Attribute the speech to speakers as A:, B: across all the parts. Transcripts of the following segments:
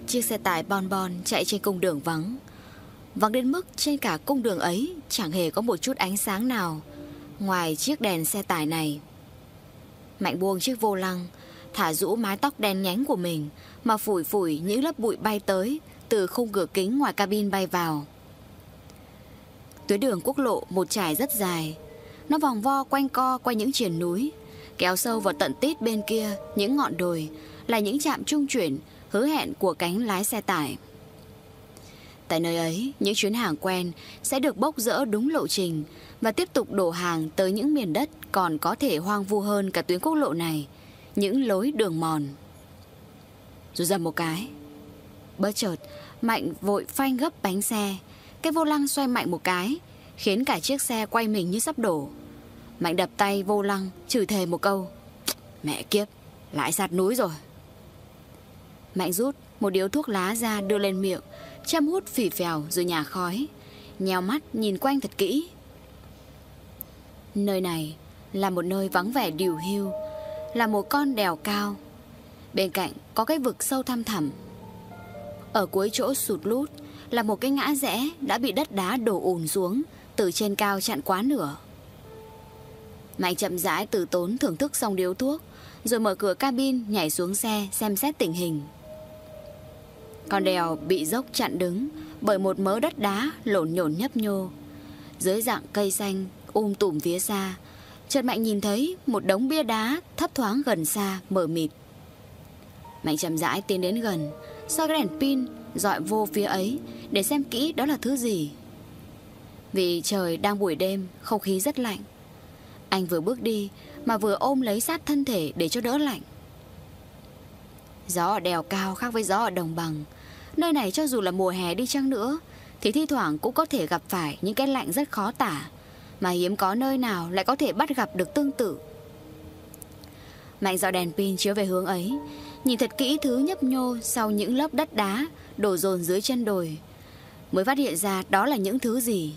A: Chiếc xe tải bon bon chạy trên cung đường vắng. Vắng đến mức trên cả cung đường ấy chẳng hề có một chút ánh sáng nào ngoài chiếc đèn xe tải này. Mạnh buông chiếc vô lăng, thả rũ mái tóc đen nhánh của mình mà phủi phủi những lớp bụi bay tới từ khung cửa kính ngoài cabin bay vào. Tuyến đường quốc lộ một trải rất dài. Nó vòng vo quanh co qua những triền núi, kéo sâu vào tận tít bên kia những ngọn đồi là những trạm trung chuyển hứa hẹn của cánh lái xe tải. Tại nơi ấy, những chuyến hàng quen sẽ được bốc rỡ đúng lộ trình và tiếp tục đổ hàng tới những miền đất còn có thể hoang vu hơn cả tuyến quốc lộ này, những lối đường mòn. Rồi dầm một cái, bất chợt Mạnh vội phanh gấp bánh xe. Cái vô lăng xoay mạnh một cái, khiến cả chiếc xe quay mình như sắp đổ. Mạnh đập tay vô lăng, chửi thề một câu: mẹ kiếp, lại sạt núi rồi. Mạnh rút một điếu thuốc lá ra đưa lên miệng, châm hút phì phèo rồi nhả khói, nheo mắt nhìn quanh thật kỹ. Nơi này là một nơi vắng vẻ điều hưu, là một con đèo cao. Bên cạnh có cái vực sâu thăm thẳm. Ở cuối chỗ sụt lút là một cái ngã rẽ đã bị đất đá đổ ùn xuống từ trên cao chặn quá nửa. Mạnh chậm rãi từ tốn thưởng thức xong điếu thuốc, rồi mở cửa cabin nhảy xuống xe xem xét tình hình. Con đèo bị dốc chặn đứng bởi một mớ đất đá lổn nhổn nhấp nhô. Dưới dạng cây xanh tùm phía xa, chợt Mạnh nhìn thấy một đống bia đá thấp thoáng gần xa mờ mịt. Mạnh chậm rãi tiến đến gần, soi cái đèn pin dọi vô phía ấy để xem kỹ đó là thứ gì. Vì trời đang buổi đêm, không khí rất lạnh. Anh vừa bước đi mà vừa ôm lấy sát thân thể để cho đỡ lạnh. Gió ở đèo cao khác với gió ở đồng bằng. Nơi này cho dù là mùa hè đi chăng nữa thì thi thoảng cũng có thể gặp phải những cái lạnh rất khó tả, mà hiếm có nơi nào lại có thể bắt gặp được tương tự. Mạnh dọi đèn pin chiếu về hướng ấy, nhìn thật kỹ thứ nhấp nhô sau những lớp đất đá đổ dồn dưới chân đồi, mới phát hiện ra đó là những thứ gì.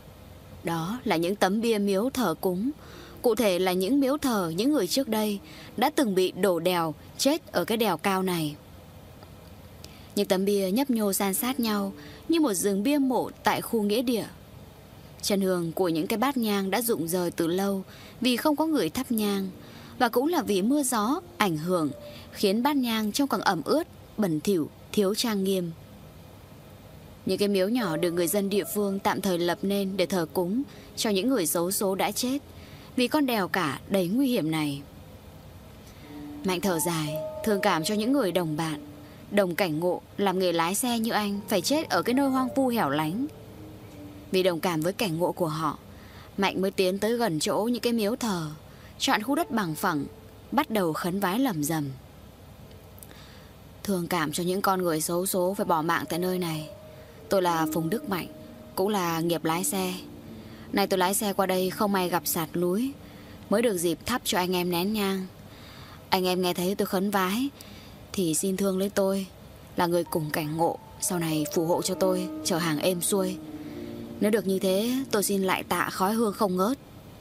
A: Đó là những tấm bia miếu thờ cúng. Cụ thể là những miếu thờ những người trước đây đã từng bị đổ đèo chết ở cái đèo cao này. Những tấm bia nhấp nhô san sát nhau như một rừng bia mộ tại khu nghĩa địa. Chân hương của những cái bát nhang đã rụng rời từ lâu vì không có người thắp nhang, và cũng là vì mưa gió ảnh hưởng khiến bát nhang trông càng ẩm ướt, bẩn thỉu, thiếu trang nghiêm. Những cái miếu nhỏ được người dân địa phương tạm thời lập nên để thờ cúng cho những người xấu số đã chết vì con đèo cả đầy nguy hiểm này. Mạnh thở dài, thương cảm cho những người đồng bạn, đồng cảnh ngộ làm nghề lái xe như anh phải chết ở cái nơi hoang vu hẻo lánh. Vì đồng cảm với cảnh ngộ của họ, Mạnh mới tiến tới gần chỗ những cái miếu thờ, chọn khu đất bằng phẳng, bắt đầu khấn vái lẩm rẩm. Thương cảm cho những con người xấu số phải bỏ mạng tại nơi này. Tôi là Phùng Đức Mạnh, cũng là nghiệp lái xe. Nay tôi lái xe qua đây không may gặp sạt núi, mới được dịp thắp cho anh em nén nhang. Anh em nghe thấy tôi khấn vái thì xin thương lấy tôi, là người cùng cảnh ngộ, sau này phù hộ cho tôi chở hàng êm xuôi. Nếu được như thế, tôi xin lại tạ khói hương không ngớt.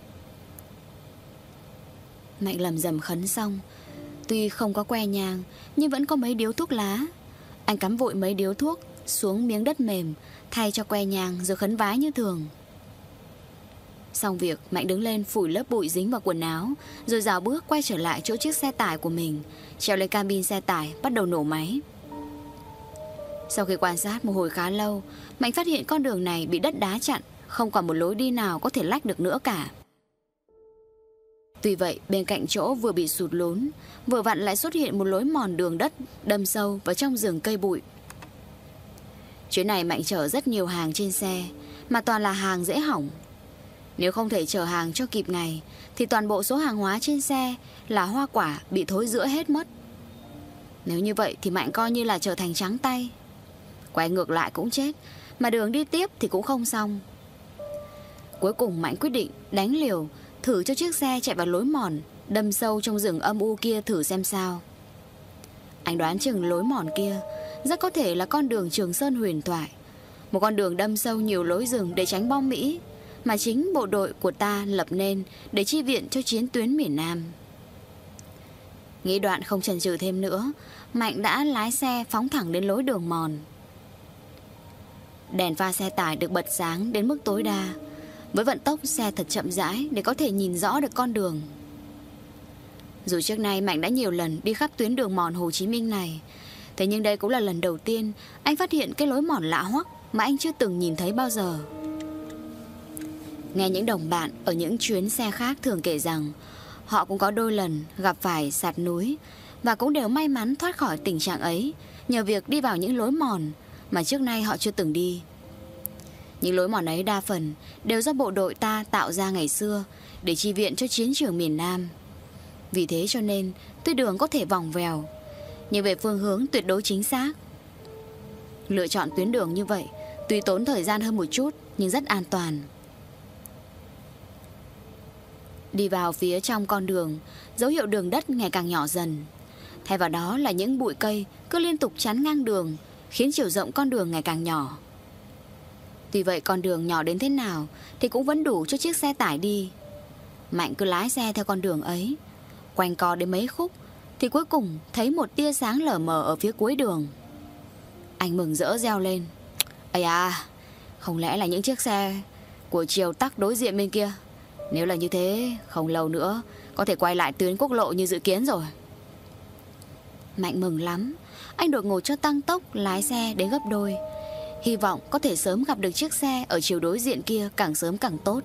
A: Mạnh lầm rầm khấn xong, tuy không có que nhang nhưng vẫn có mấy điếu thuốc lá. Anh cắm vội mấy điếu thuốc xuống miếng đất mềm thay cho que nhang rồi khấn vái như thường. Xong việc, Mạnh đứng lên phủi lớp bụi dính vào quần áo, rồi dạo bước quay trở lại chỗ chiếc xe tải của mình, trèo lên cabin xe tải bắt đầu nổ máy. Sau khi quan sát một hồi khá lâu, Mạnh phát hiện con đường này bị đất đá chặn, không còn một lối đi nào có thể lách được nữa cả. Tuy vậy, bên cạnh chỗ vừa bị sụt lún, vừa vặn lại xuất hiện một lối mòn đường đất đâm sâu vào trong rừng cây bụi. Chuyến này Mạnh chở rất nhiều hàng trên xe, mà toàn là hàng dễ hỏng. Nếu không thể chở hàng cho kịp ngày thì toàn bộ số hàng hóa trên xe là hoa quả bị thối rữa hết mất. Nếu như vậy thì Mạnh coi như là trở thành trắng tay. Quay ngược lại cũng chết, mà đường đi tiếp thì cũng không xong. Cuối cùng Mạnh quyết định đánh liều, thử cho chiếc xe chạy vào lối mòn đâm sâu trong rừng âm u kia thử xem sao. Anh đoán chừng lối mòn kia rất có thể là con đường Trường Sơn huyền thoại, một con đường đâm sâu nhiều lối rừng để tránh bom Mỹ mà chính bộ đội của ta lập nên để chi viện cho chiến tuyến miền Nam. Nghĩ đoạn không chần chừ thêm nữa, Mạnh đã lái xe phóng thẳng đến lối đường mòn. Đèn pha xe tải được bật sáng đến mức tối đa, với vận tốc xe thật chậm rãi để có thể nhìn rõ được con đường. Dù trước nay Mạnh đã nhiều lần đi khắp tuyến đường mòn Hồ Chí Minh này, thế nhưng đây cũng là lần đầu tiên anh phát hiện cái lối mòn lạ hoắc mà anh chưa từng nhìn thấy bao giờ. Nghe những đồng bạn ở những chuyến xe khác thường kể rằng họ cũng có đôi lần gặp phải sạt núi và cũng đều may mắn thoát khỏi tình trạng ấy nhờ việc đi vào những lối mòn mà trước nay họ chưa từng đi. Những lối mòn ấy đa phần đều do bộ đội ta tạo ra ngày xưa để chi viện cho chiến trường miền Nam. Vì thế cho nên tuy đường có thể vòng vèo, nhưng về phương hướng tuyệt đối chính xác. Lựa chọn tuyến đường như vậy tuy tốn thời gian hơn một chút nhưng rất an toàn. Đi vào phía trong con đường, dấu hiệu đường đất ngày càng nhỏ dần. Thay vào đó là những bụi cây cứ liên tục chắn ngang đường, khiến chiều rộng con đường ngày càng nhỏ. Tuy vậy con đường nhỏ đến thế nào thì cũng vẫn đủ cho chiếc xe tải đi. Mạnh cứ lái xe theo con đường ấy, quanh co đến mấy khúc thì cuối cùng thấy một tia sáng lờ mờ ở phía cuối đường. Anh mừng rỡ reo lên: "Ây à, không lẽ là những chiếc xe của chiều tắc đối diện bên kia? Nếu là như thế, không lâu nữa có thể quay lại tuyến quốc lộ như dự kiến rồi." Mạnh mừng lắm. Anh đột ngột cho tăng tốc lái xe đến gấp đôi, hy vọng có thể sớm gặp được chiếc xe ở chiều đối diện kia, càng sớm càng tốt.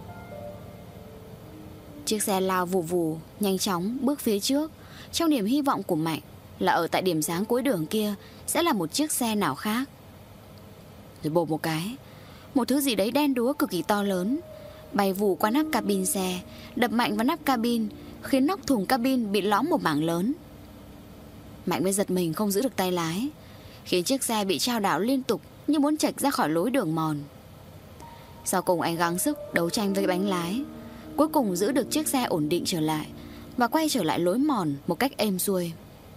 A: Chiếc xe lao vù vù, nhanh chóng bước phía trước, trong niềm hy vọng của Mạnh là ở tại điểm sáng cuối đường kia sẽ là một chiếc xe nào khác. Rồi bộp một cái, một thứ gì đấy đen đúa cực kỳ to lớn bay vù qua nắp cabin xe, đập mạnh vào nắp cabin, khiến nóc thùng cabin bị lõm một mảng lớn. Mạnh mới giật mình không giữ được tay lái, khiến chiếc xe bị chao đảo liên tục như muốn chệch ra khỏi lối đường mòn. Sau cùng anh gắng sức đấu tranh với bánh lái, cuối cùng giữ được chiếc xe ổn định trở lại và quay trở lại lối mòn một cách êm xuôi.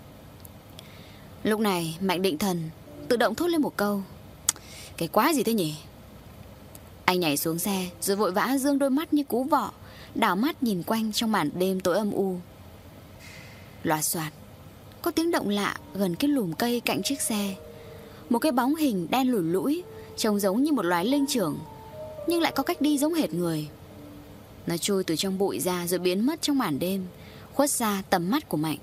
A: Lúc này Mạnh định thần, tự động thốt lên một câu: "Cái quái gì thế nhỉ?" Anh nhảy xuống xe rồi vội vã dương đôi mắt như cú vọ, đảo mắt nhìn quanh trong màn đêm tối âm u. Loạt xoạt, có tiếng động lạ gần cái lùm cây cạnh chiếc xe. Một cái bóng hình đen lủi lũi, trông giống như một loài linh trưởng, nhưng lại có cách đi giống hệt người. Nó trôi từ trong bụi ra rồi biến mất trong màn đêm, khuất xa tầm mắt của Mạnh.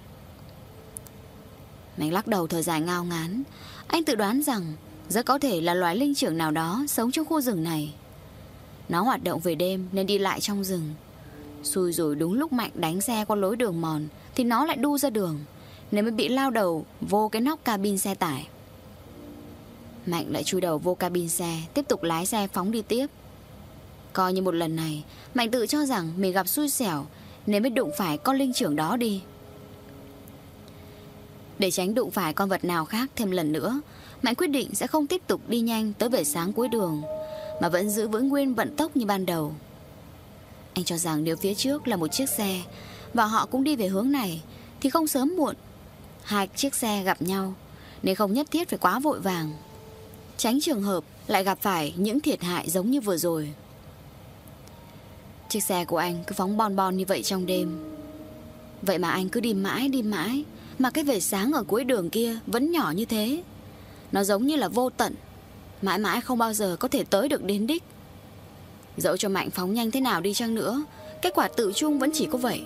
A: Mạnh lắc đầu thở dài ngao ngán. Anh tự đoán rằng rất có thể là loài linh trưởng nào đó sống trong khu rừng này. Nó hoạt động về đêm nên đi lại trong rừng. Xui rồi đúng lúc Mạnh đánh xe qua lối đường mòn thì nó lại đu ra đường, nên mới bị lao đầu vô cái nóc cabin xe tải. Mạnh lại chui đầu vô cabin xe, tiếp tục lái xe phóng đi tiếp. Coi như một lần này Mạnh tự cho rằng mình gặp xui xẻo nên mới đụng phải con linh trưởng đó đi. Để tránh đụng phải con vật nào khác thêm lần nữa, Mạnh quyết định sẽ không tiếp tục đi nhanh tới về sáng cuối đường, mà vẫn giữ vững nguyên vận tốc như ban đầu. Anh cho rằng nếu phía trước là một chiếc xe và họ cũng đi về hướng này thì không sớm muộn hai chiếc xe gặp nhau, nên không nhất thiết phải quá vội vàng, tránh trường hợp lại gặp phải những thiệt hại giống như vừa rồi. Chiếc xe của anh cứ phóng bon bon như vậy trong đêm. Vậy mà anh cứ đi mãi mà cái vệt sáng ở cuối đường kia vẫn nhỏ như thế. Nó giống như là vô tận, mãi mãi không bao giờ có thể tới được đến đích. Dẫu cho Mạnh phóng nhanh thế nào đi chăng nữa, kết quả tự chung vẫn chỉ có vậy.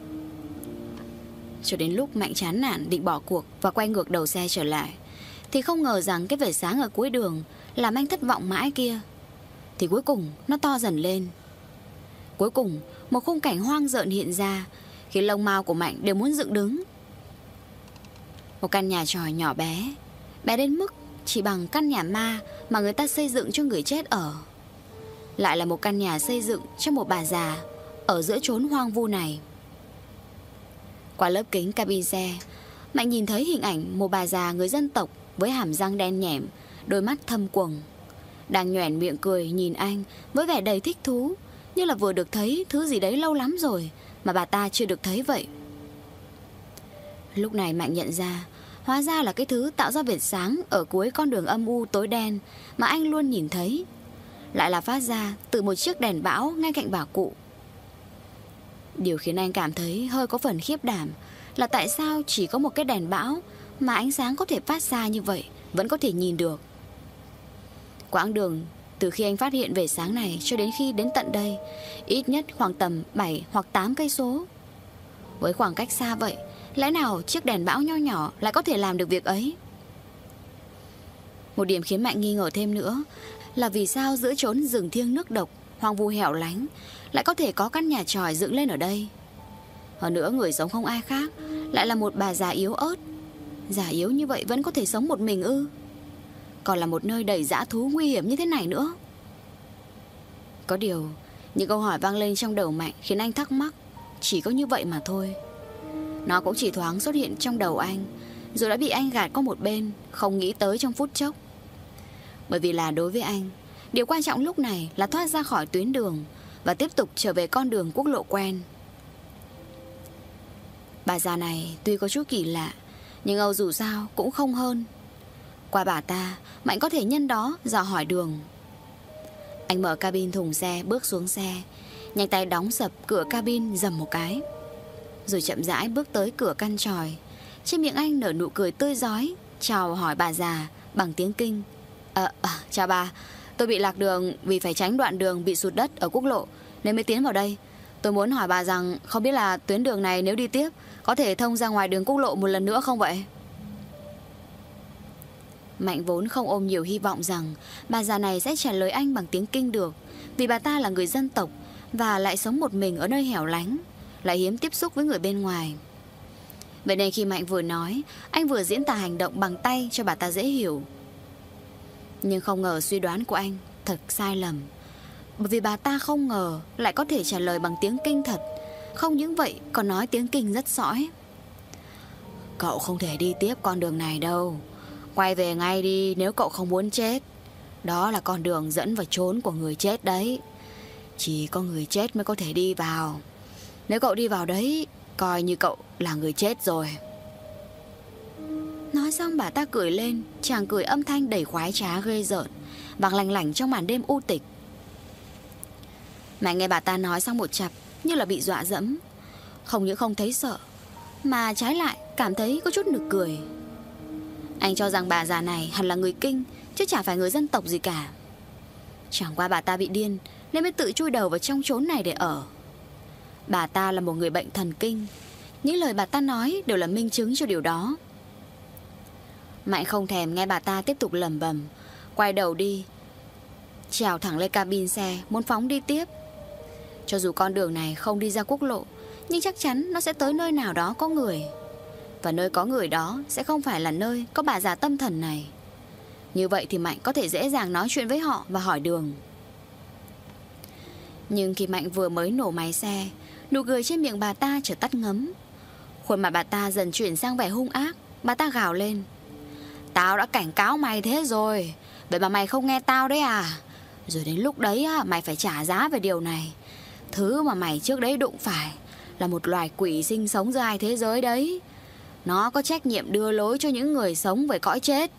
A: Cho đến lúc Mạnh chán nản định bỏ cuộc và quay ngược đầu xe trở lại, thì không ngờ rằng cái vệt sáng ở cuối đường làm anh thất vọng mãi kia thì cuối cùng nó to dần lên. Cuối cùng một khung cảnh hoang rợn hiện ra, khiến lông mao của Mạnh đều muốn dựng đứng. Một căn nhà tròi nhỏ bé, bé đến mức chỉ bằng căn nhà ma mà người ta xây dựng cho người chết ở. Lại là một căn nhà xây dựng cho một bà già ở giữa chốn hoang vu này. Qua lớp kính cabin xe, Mạnh nhìn thấy hình ảnh một bà già người dân tộc với hàm răng đen nhẻm, đôi mắt thâm quầng, đang nhoẻn miệng cười nhìn anh với vẻ đầy thích thú, như là vừa được thấy thứ gì đấy lâu lắm rồi mà bà ta chưa được thấy vậy. Lúc này Mạnh nhận ra, hóa ra là cái thứ tạo ra vệt sáng ở cuối con đường âm u tối đen mà anh luôn nhìn thấy, lại là phát ra từ một chiếc đèn bão ngay cạnh bà cụ. Điều khiến anh cảm thấy hơi có phần khiếp đảm là tại sao chỉ có một cái đèn bão mà ánh sáng có thể phát ra như vậy vẫn có thể nhìn được. Quãng đường từ khi anh phát hiện về sáng này cho đến khi đến tận đây ít nhất khoảng tầm 7 hoặc 8 cây số. Với khoảng cách xa vậy, lẽ nào chiếc đèn bão nho nhỏ lại có thể làm được việc ấy? Một điểm khiến Mạnh nghi ngờ thêm nữa là vì sao giữa chốn rừng thiêng nước độc, hoang vu hẻo lánh lại có thể có căn nhà chòi dựng lên ở đây. Hơn nữa người sống không ai khác, lại là một bà già yếu ớt. Già yếu như vậy vẫn có thể sống một mình ư? Còn là một nơi đầy dã thú nguy hiểm như thế này nữa. Có điều, những câu hỏi vang lên trong đầu Mạnh khiến anh thắc mắc. Chỉ có như vậy mà thôi. Nó cũng chỉ thoáng xuất hiện trong đầu anh, rồi đã bị anh gạt qua một bên, không nghĩ tới trong phút chốc. Bởi vì là đối với anh, điều quan trọng lúc này là thoát ra khỏi tuyến đường và tiếp tục trở về con đường quốc lộ quen. Bà già này tuy có chút kỳ lạ, nhưng Âu dù sao cũng không hơn. Qua bà ta, Mạnh có thể nhân đó dò hỏi đường. Anh mở cabin thùng xe, bước xuống xe, nhanh tay đóng sập cửa cabin rầm một cái, rồi chậm rãi bước tới cửa căn tròi. Trên miệng anh nở nụ cười tươi rói, chào hỏi bà già bằng tiếng Kinh. Chào bà, tôi bị lạc đường vì phải tránh đoạn đường bị sụt đất ở quốc lộ nên mới tiến vào đây. Tôi muốn hỏi bà rằng không biết là tuyến đường này nếu đi tiếp có thể thông ra ngoài đường quốc lộ một lần nữa không vậy? Mạnh vốn không ôm nhiều hy vọng rằng bà già này sẽ trả lời anh bằng tiếng Kinh được, vì bà ta là người dân tộc và lại sống một mình ở nơi hẻo lánh, lại hiếm tiếp xúc với người bên ngoài. Vậy nên khi Mạnh vừa nói, anh vừa diễn tả hành động bằng tay cho bà ta dễ hiểu. Nhưng không ngờ suy đoán của anh thật sai lầm, bởi vì bà ta không ngờ lại có thể trả lời bằng tiếng Kinh thật. Không những vậy còn nói tiếng Kinh rất sõi. Cậu không thể đi tiếp con đường này đâu, quay về ngay đi nếu cậu không muốn chết. Đó là con đường dẫn vào chốn của người chết đấy. Chỉ có người chết mới có thể đi vào. Nếu cậu đi vào đấy, coi như cậu là người chết rồi. Nói xong bà ta cười lên, chàng cười âm thanh đầy khoái trá ghê rợn, vang lanh lảnh trong màn đêm u tịch. Mẹ nghe bà ta nói xong một chặp như là bị dọa dẫm. Không những không thấy sợ, mà trái lại cảm thấy có chút nực cười. Anh cho rằng bà già này hẳn là người Kinh, chứ chả phải người dân tộc gì cả. Chẳng qua bà ta bị điên nên mới tự chui đầu vào trong chốn này để ở. Bà ta là một người bệnh thần kinh. Những lời bà ta nói đều là minh chứng cho điều đó. Mạnh không thèm nghe bà ta tiếp tục lẩm bẩm, quay đầu đi, trèo thẳng lên cabin xe, muốn phóng đi tiếp. Cho dù con đường này không đi ra quốc lộ, nhưng chắc chắn nó sẽ tới nơi nào đó có người. Và nơi có người đó sẽ không phải là nơi có bà già tâm thần này. Như vậy thì Mạnh có thể dễ dàng nói chuyện với họ và hỏi đường. Nhưng khi Mạnh vừa mới nổ máy xe, nụ cười trên miệng bà ta chợt tắt ngấm. Khuôn mặt bà ta dần chuyển sang vẻ hung ác. Bà ta gào lên, tao đã cảnh cáo mày thế rồi, vậy mà mày không nghe tao đấy à? Rồi đến lúc đấy mày phải trả giá về điều này. Thứ mà mày trước đấy đụng phải là một loài quỷ sinh sống giữa hai thế giới đấy. Nó có trách nhiệm đưa lối cho những người sống với cõi chết.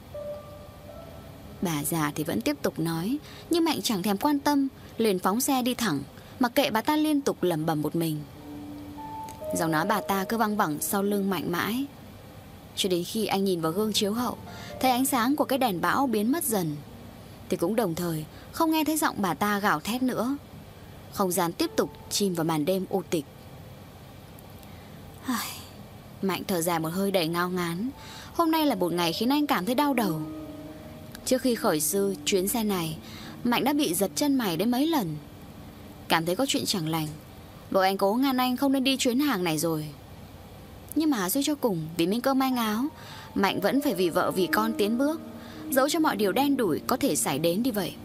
A: Bà già thì vẫn tiếp tục nói, nhưng Mạnh chẳng thèm quan tâm, liền phóng xe đi thẳng, mặc kệ bà ta liên tục lẩm bẩm một mình. Giọng nói bà ta cứ văng vẳng sau lưng Mạnh mãi, cho đến khi anh nhìn vào gương chiếu hậu, thấy ánh sáng của cái đèn bão biến mất dần, thì cũng đồng thời không nghe thấy giọng bà ta gào thét nữa. Không gian tiếp tục chìm vào màn đêm u tịch. Mạnh thở dài một hơi đầy ngao ngán. Hôm nay là một ngày khiến anh cảm thấy đau đầu. Trước khi khởi sư chuyến xe này, Mạnh đã bị giật chân mày đến mấy lần, cảm thấy có chuyện chẳng lành. Vợ anh cố ngăn anh không nên đi chuyến hàng này rồi. Nhưng mà suy cho cùng, vì miếng cơm manh áo, Mạnh vẫn phải vì vợ vì con tiến bước, dẫu cho mọi điều đen đủi có thể xảy đến đi vậy.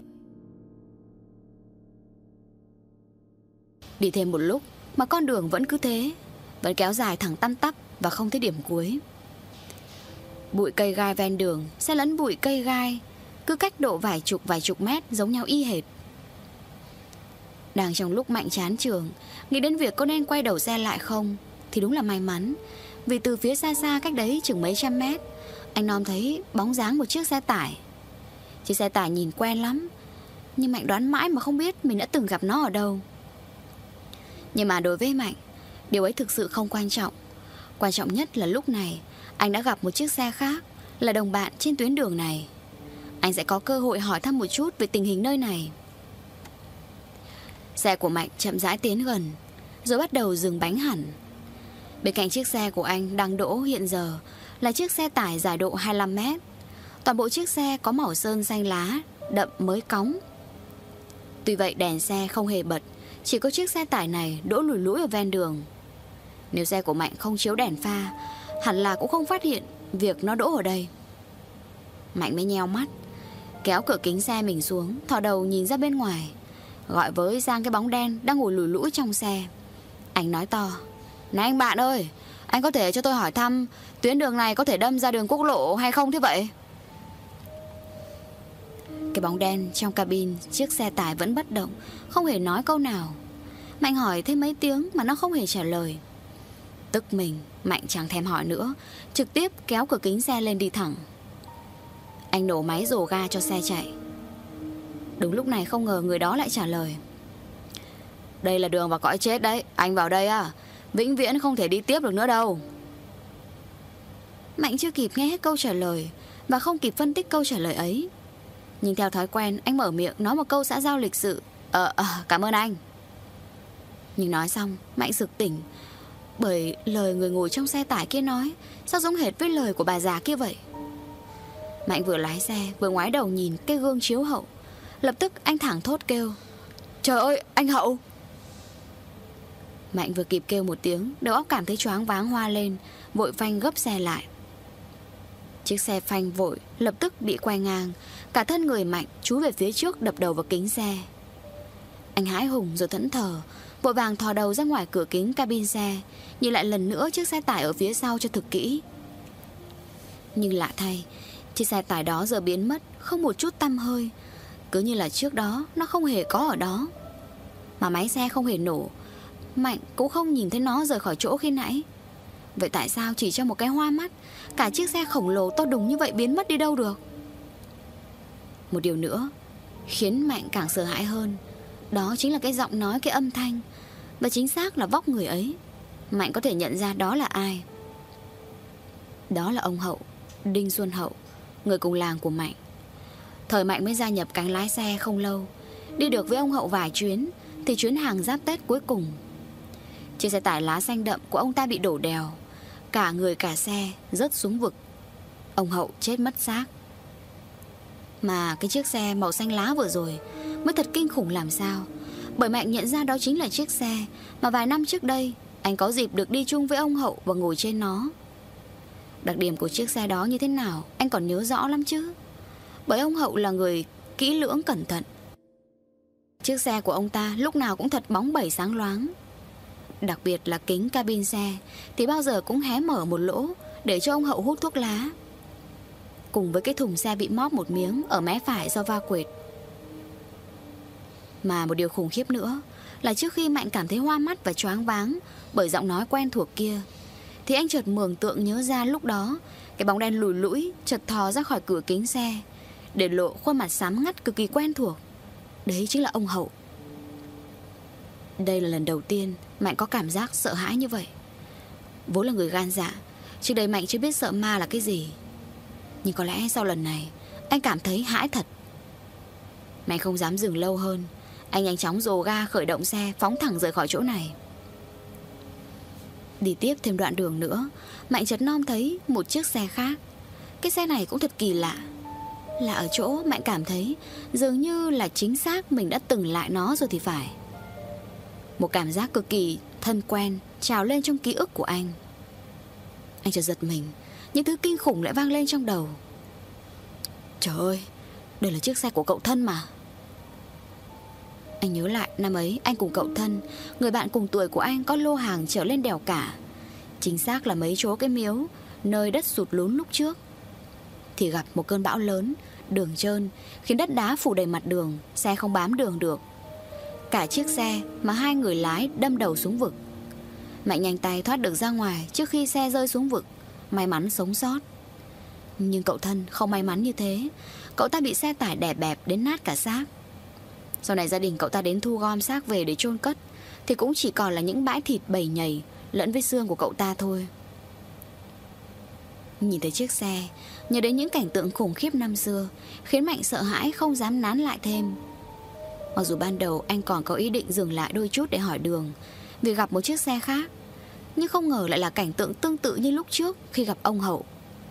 A: Đi thêm một lúc mà con đường vẫn cứ thế, vẫn kéo dài thẳng tăm tắp và không thấy điểm cuối. Bụi cây gai ven đường sẽ lẫn bụi cây gai, cứ cách độ vài chục mét, giống nhau y hệt. Đang trong lúc Mạnh chán trường, nghĩ đến việc có nên quay đầu xe lại không, thì đúng là may mắn, vì từ phía xa xa cách đấy chừng mấy trăm mét, anh Nom thấy bóng dáng một chiếc xe tải. Chiếc xe tải nhìn quen lắm, nhưng Mạnh đoán mãi mà không biết mình đã từng gặp nó ở đâu. Nhưng mà đối với Mạnh, điều ấy thực sự không quan trọng. Quan trọng nhất là lúc này anh đã gặp một chiếc xe khác, là đồng bạn trên tuyến đường này. Anh sẽ có cơ hội hỏi thăm một chút về tình hình nơi này. Xe của Mạnh chậm rãi tiến gần, rồi bắt đầu dừng bánh hẳn. Bên cạnh chiếc xe của anh đang đỗ hiện giờ là chiếc xe tải dài độ 25 mét. Toàn bộ chiếc xe có màu sơn xanh lá, đậm mới cóng. Tuy vậy đèn xe không hề bật, chỉ có chiếc xe tải này đỗ lùi lũi ở ven đường. Nếu xe của Mạnh không chiếu đèn pha, hẳn là cũng không phát hiện việc nó đỗ ở đây. Mạnh mới nheo mắt, kéo cửa kính xe mình xuống, thò đầu nhìn ra bên ngoài, gọi với sang cái bóng đen đang ngồi lùi lũi trong xe. Anh nói to: "Này anh bạn ơi, anh có thể cho tôi hỏi thăm tuyến đường này có thể đâm ra đường quốc lộ hay không thế vậy?" Cái bóng đen trong cabin chiếc xe tải vẫn bất động, không hề nói câu nào. Mạnh hỏi thêm mấy tiếng mà nó không hề trả lời. Tức mình, Mạnh chẳng thèm hỏi nữa, trực tiếp kéo cửa kính xe lên đi thẳng. Anh nổ máy rồ ga cho xe chạy. Đúng lúc này không ngờ người đó lại trả lời: "Đây là đường vào cõi chết đấy, anh vào đây à, vĩnh viễn không thể đi tiếp được nữa đâu." Mạnh chưa kịp nghe hết câu trả lời và không kịp phân tích câu trả lời ấy, nhưng theo thói quen anh mở miệng nói một câu xã giao lịch sự: Cảm ơn anh." Nhưng nói xong Mạnh sực tỉnh, bởi lời người ngồi trong xe tải kia nói sao giống hệt với lời của bà già kia vậy. Mạnh vừa lái xe vừa ngoái đầu nhìn cái gương chiếu hậu. Lập tức anh thẳng thốt kêu: "Trời ơi, anh Hậu!" Mạnh vừa kịp kêu một tiếng, đầu óc cảm thấy choáng váng hoa lên, vội phanh gấp xe lại. Chiếc xe phanh vội lập tức bị quay ngang, cả thân người Mạnh chúi về phía trước, đập đầu vào kính xe. Anh hãi hùng rồi thẫn thờ, vội vàng thò đầu ra ngoài cửa kính cabin xe, nhìn lại lần nữa chiếc xe tải ở phía sau cho thực kỹ. Nhưng lạ thay, chiếc xe tải đó giờ biến mất, không một chút tăm hơi, cứ như là trước đó nó không hề có ở đó. Mà máy xe không hề nổ, Mạnh cũng không nhìn thấy nó rời khỏi chỗ khi nãy. Vậy tại sao chỉ trong một cái hoa mắt, cả chiếc xe khổng lồ to đùng như vậy biến mất đi đâu được? Một điều nữa khiến Mạnh càng sợ hãi hơn, đó chính là cái giọng nói, cái âm thanh, và chính xác là vóc người ấy. Mạnh có thể nhận ra đó là ai. Đó là ông Hậu, Đinh Xuân Hậu, người cùng làng của Mạnh. Thời Mạnh mới gia nhập cánh lái xe không lâu, đi được với ông Hậu vài chuyến thì chuyến hàng giáp Tết cuối cùng, chiếc xe tải lá xanh đậm của ông ta bị đổ đèo, cả người cả xe rớt xuống vực. Ông Hậu chết mất xác. Mà cái chiếc xe màu xanh lá vừa rồi mới thật kinh khủng làm sao, bởi Mạnh nhận ra đó chính là chiếc xe mà vài năm trước đây anh có dịp được đi chung với ông Hậu và ngồi trên nó. Đặc điểm của chiếc xe đó như thế nào anh còn nhớ rõ lắm chứ, bởi ông Hậu là người kỹ lưỡng cẩn thận. Chiếc xe của ông ta lúc nào cũng thật bóng bẩy sáng loáng. Đặc biệt là kính cabin xe thì bao giờ cũng hé mở một lỗ để cho ông Hậu hút thuốc lá, cùng với cái thùng xe bị móp một miếng ở mé phải do va quệt. Mà một điều khủng khiếp nữa là trước khi Mạnh cảm thấy hoa mắt và choáng váng bởi giọng nói quen thuộc kia, thì anh chợt mường tượng nhớ ra lúc đó cái bóng đen lùi lũi chợt thò ra khỏi cửa kính xe, để lộ khuôn mặt xám ngắt cực kỳ quen thuộc. Đấy chính là ông Hậu. Đây là lần đầu tiên Mạnh có cảm giác sợ hãi như vậy. Vốn là người gan dạ, trước đây Mạnh chưa biết sợ ma là cái gì, nhưng có lẽ sau lần này anh cảm thấy hãi thật. Mạnh không dám dừng lâu hơn, anh nhanh chóng dồ ga khởi động xe, phóng thẳng rời khỏi chỗ này. Đi tiếp thêm đoạn đường nữa, Mạnh chợt nom thấy một chiếc xe khác. Cái xe này cũng thật kỳ lạ. Là ở chỗ Mạnh cảm thấy dường như là chính xác mình đã từng lại nó rồi thì phải. Một cảm giác cực kỳ thân quen trào lên trong ký ức của anh. Anh chợt giật mình, những thứ kinh khủng lại vang lên trong đầu. Trời ơi, đây là chiếc xe của cậu Thân mà. Anh nhớ lại năm ấy anh cùng cậu Thân, người bạn cùng tuổi của anh, có lô hàng chở lên đèo Cả, chính xác là mấy chỗ cái miếu nơi đất sụt lún lúc trước. Thì gặp một cơn bão lớn, đường trơn, khiến đất đá phủ đầy mặt đường, xe không bám đường được. Cả chiếc xe mà hai người lái đâm đầu xuống vực. Mạnh nhanh tay thoát được ra ngoài trước khi xe rơi xuống vực, may mắn sống sót. Nhưng cậu Thân không may mắn như thế. Cậu ta bị xe tải đè bẹp đến nát cả xác. Sau này gia đình cậu ta đến thu gom xác về để chôn cất, thì cũng chỉ còn là những bãi thịt bầy nhầy lẫn với xương của cậu ta thôi. Nhìn thấy chiếc xe, nhớ đến những cảnh tượng khủng khiếp năm xưa, khiến Mạnh sợ hãi không dám nán lại thêm. Mặc dù ban đầu anh còn có ý định dừng lại đôi chút để hỏi đường, vì gặp một chiếc xe khác, nhưng không ngờ lại là cảnh tượng tương tự như lúc trước khi gặp ông Hậu.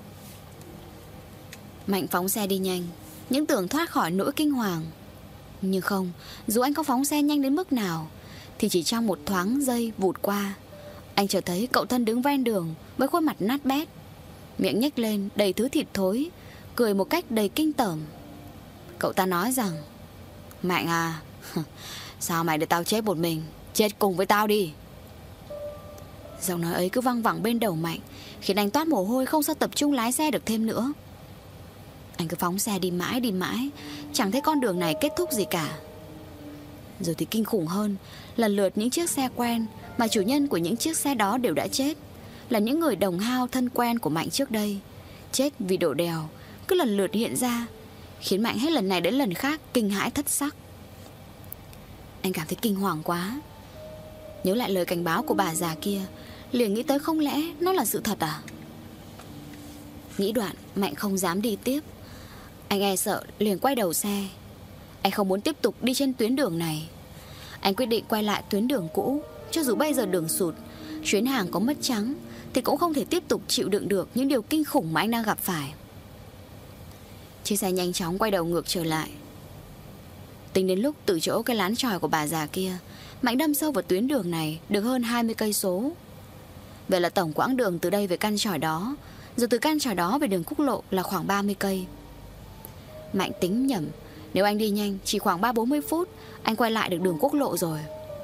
A: Mạnh phóng xe đi nhanh, những tưởng thoát khỏi nỗi kinh hoàng. Nhưng không, dù anh có phóng xe nhanh đến mức nào, thì chỉ trong một thoáng giây vụt qua, anh chợt thấy cậu thân đứng ven đường với khuôn mặt nát bét, miệng nhếch lên đầy thứ thịt thối, cười một cách đầy kinh tởm. Cậu ta nói rằng: Mạnh à, sao mày để tao chết một mình? Chết cùng với tao đi. Giọng nói ấy cứ văng vẳng bên đầu Mạnh, khiến anh toát mồ hôi không sao tập trung lái xe được thêm nữa. Anh cứ phóng xe đi mãi, chẳng thấy con đường này kết thúc gì cả. Rồi thì kinh khủng hơn, lần lượt những chiếc xe quen mà chủ nhân của những chiếc xe đó đều đã chết, là những người đồng hao thân quen của Mạnh trước đây, chết vì đổ đèo, cứ lần lượt hiện ra, khiến Mạnh hết lần này đến lần khác kinh hãi thất sắc. Anh cảm thấy kinh hoàng quá. Nhớ lại lời cảnh báo của bà già kia, liền nghĩ tới không lẽ nó là sự thật à? Nghĩ đoạn, Mạnh không dám đi tiếp. Anh e sợ liền quay đầu xe. Anh không muốn tiếp tục đi trên tuyến đường này. Anh quyết định quay lại tuyến đường cũ. Cho dù bây giờ đường sụt, chuyến hàng có mất trắng, thì cũng không thể tiếp tục chịu đựng được những điều kinh khủng mà anh đang gặp phải. Chiếc xe nhanh chóng quay đầu ngược trở lại. Tính đến lúc từ chỗ cái lán chòi của bà già kia, Mạnh đâm sâu vào tuyến đường này được hơn 20 cây số. Vậy là tổng quãng đường từ đây về căn chòi đó, rồi từ căn chòi đó về đường quốc lộ là khoảng 30 cây. Mạnh tính nhầm, nếu anh đi nhanh chỉ khoảng 30-40 phút, anh quay lại được đường quốc lộ rồi.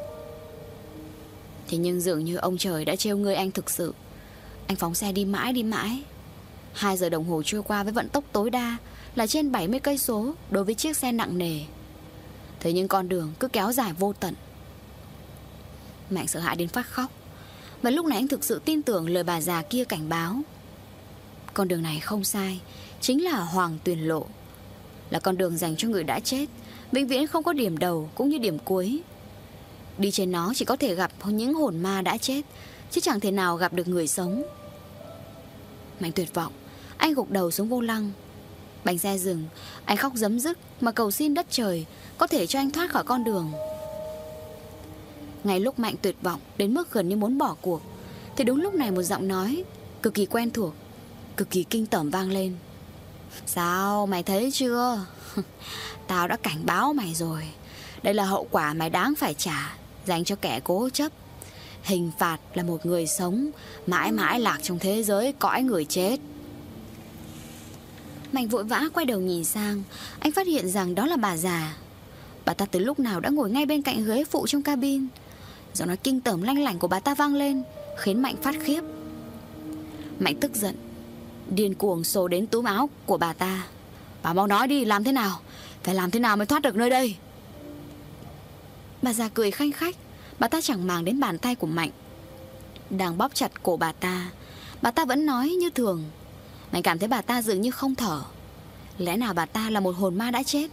A: Thế nhưng dường như ông trời đã trêu ngươi anh thực sự. Anh phóng xe đi mãi. 2 giờ đồng hồ trôi qua với vận tốc tối đa là trên 70 cây số đối với chiếc xe nặng nề. Thế nhưng con đường cứ kéo dài vô tận. Mạnh sợ hãi đến phát khóc. Và lúc này anh thực sự tin tưởng lời bà già kia cảnh báo. Con đường này không sai, chính là Hoàng Tuyền Lộ, là con đường dành cho người đã chết, vĩnh viễn không có điểm đầu cũng như điểm cuối. Đi trên nó chỉ có thể gặp những hồn ma đã chết, chứ chẳng thể nào gặp được người sống. Mạnh tuyệt vọng, anh gục đầu xuống vô lăng. Bánh xe dừng, anh khóc rấm rứt mà cầu xin đất trời có thể cho anh thoát khỏi con đường. Ngay lúc Mạnh tuyệt vọng đến mức gần như muốn bỏ cuộc, thì đúng lúc này một giọng nói cực kỳ quen thuộc, cực kỳ kinh tởm vang lên. Sao, mày thấy chưa? Tao đã cảnh báo mày rồi. Đây là hậu quả mày đáng phải trả, dành cho kẻ cố chấp. Hình phạt là một người sống mãi mãi lạc trong thế giới cõi người chết. Mạnh vội vã quay đầu nhìn sang. Anh phát hiện rằng đó là bà già. Bà ta từ lúc nào đã ngồi ngay bên cạnh ghế phụ trong cabin. Giọng nói kinh tởm lanh lảnh của bà ta vang lên, khiến Mạnh phát khiếp. Mạnh tức giận, điên cuồng xô đến túm áo của bà ta. Bà mau nói đi, làm thế nào? Phải làm thế nào mới thoát được nơi đây? Bà già cười khanh khách. Bà ta chẳng màng đến bàn tay của Mạnh đang bóp chặt cổ bà ta. Bà ta vẫn nói như thường. Mạnh cảm thấy bà ta dường như không thở. Lẽ nào bà ta là một hồn ma đã chết?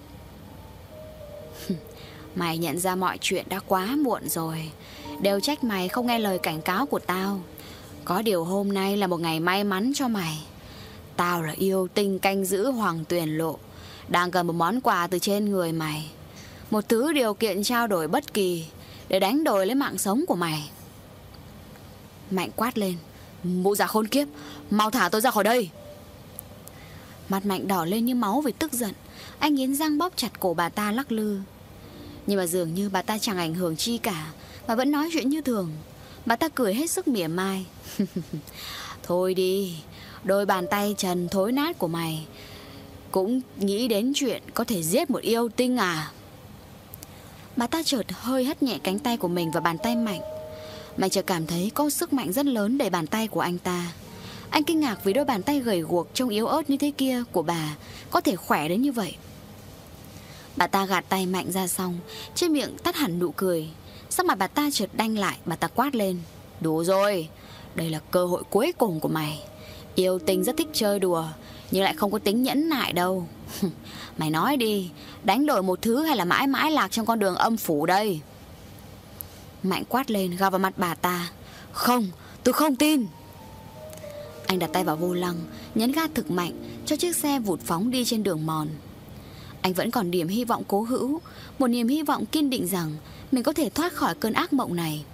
A: Mày nhận ra mọi chuyện đã quá muộn rồi. Đều trách mày không nghe lời cảnh cáo của tao. Có điều hôm nay là một ngày may mắn cho mày. Tao là yêu tinh canh giữ Hoàng Tuyền Lộ, đang cần một món quà từ trên người mày, một thứ điều kiện trao đổi bất kỳ để đánh đổi lấy mạng sống của mày. Mạnh quát lên. Mụ già khốn kiếp, mau thả tôi ra khỏi đây. Mặt Mạnh đỏ lên như máu vì tức giận. Anh nghiến răng bóp chặt cổ bà ta lắc lư. Nhưng mà dường như bà ta chẳng ảnh hưởng chi cả, và vẫn nói chuyện như thường. Bà ta cười hết sức mỉa mai. Thôi đi, đôi bàn tay trần thối nát của mày cũng nghĩ đến chuyện có thể giết một yêu tinh à? Bà ta chợt hơi hất nhẹ cánh tay của mình vào bàn tay Mạnh. Mạnh chợt cảm thấy có sức mạnh rất lớn đầy bàn tay của anh ta. Anh kinh ngạc vì đôi bàn tay gầy guộc trông yếu ớt như thế kia của bà có thể khỏe đến như vậy. Bà ta gạt tay Mạnh ra xong, trên miệng tắt hẳn nụ cười. Sắc mặt bà ta chợt đanh lại. Bà ta quát lên. Đủ rồi, đây là cơ hội cuối cùng của mày. Yêu tinh rất thích chơi đùa, nhưng lại không có tính nhẫn nại đâu. Mày nói đi, đánh đổi một thứ hay là mãi mãi lạc trong con đường âm phủ đây? Mạnh quát lên gào vào mặt bà ta. Không, tôi không tin. Anh đặt tay vào vô lăng, nhấn ga thực mạnh cho chiếc xe vụt phóng đi trên đường mòn. Anh vẫn còn niềm hy vọng cố hữu, một niềm hy vọng kiên định rằng mình có thể thoát khỏi cơn ác mộng này.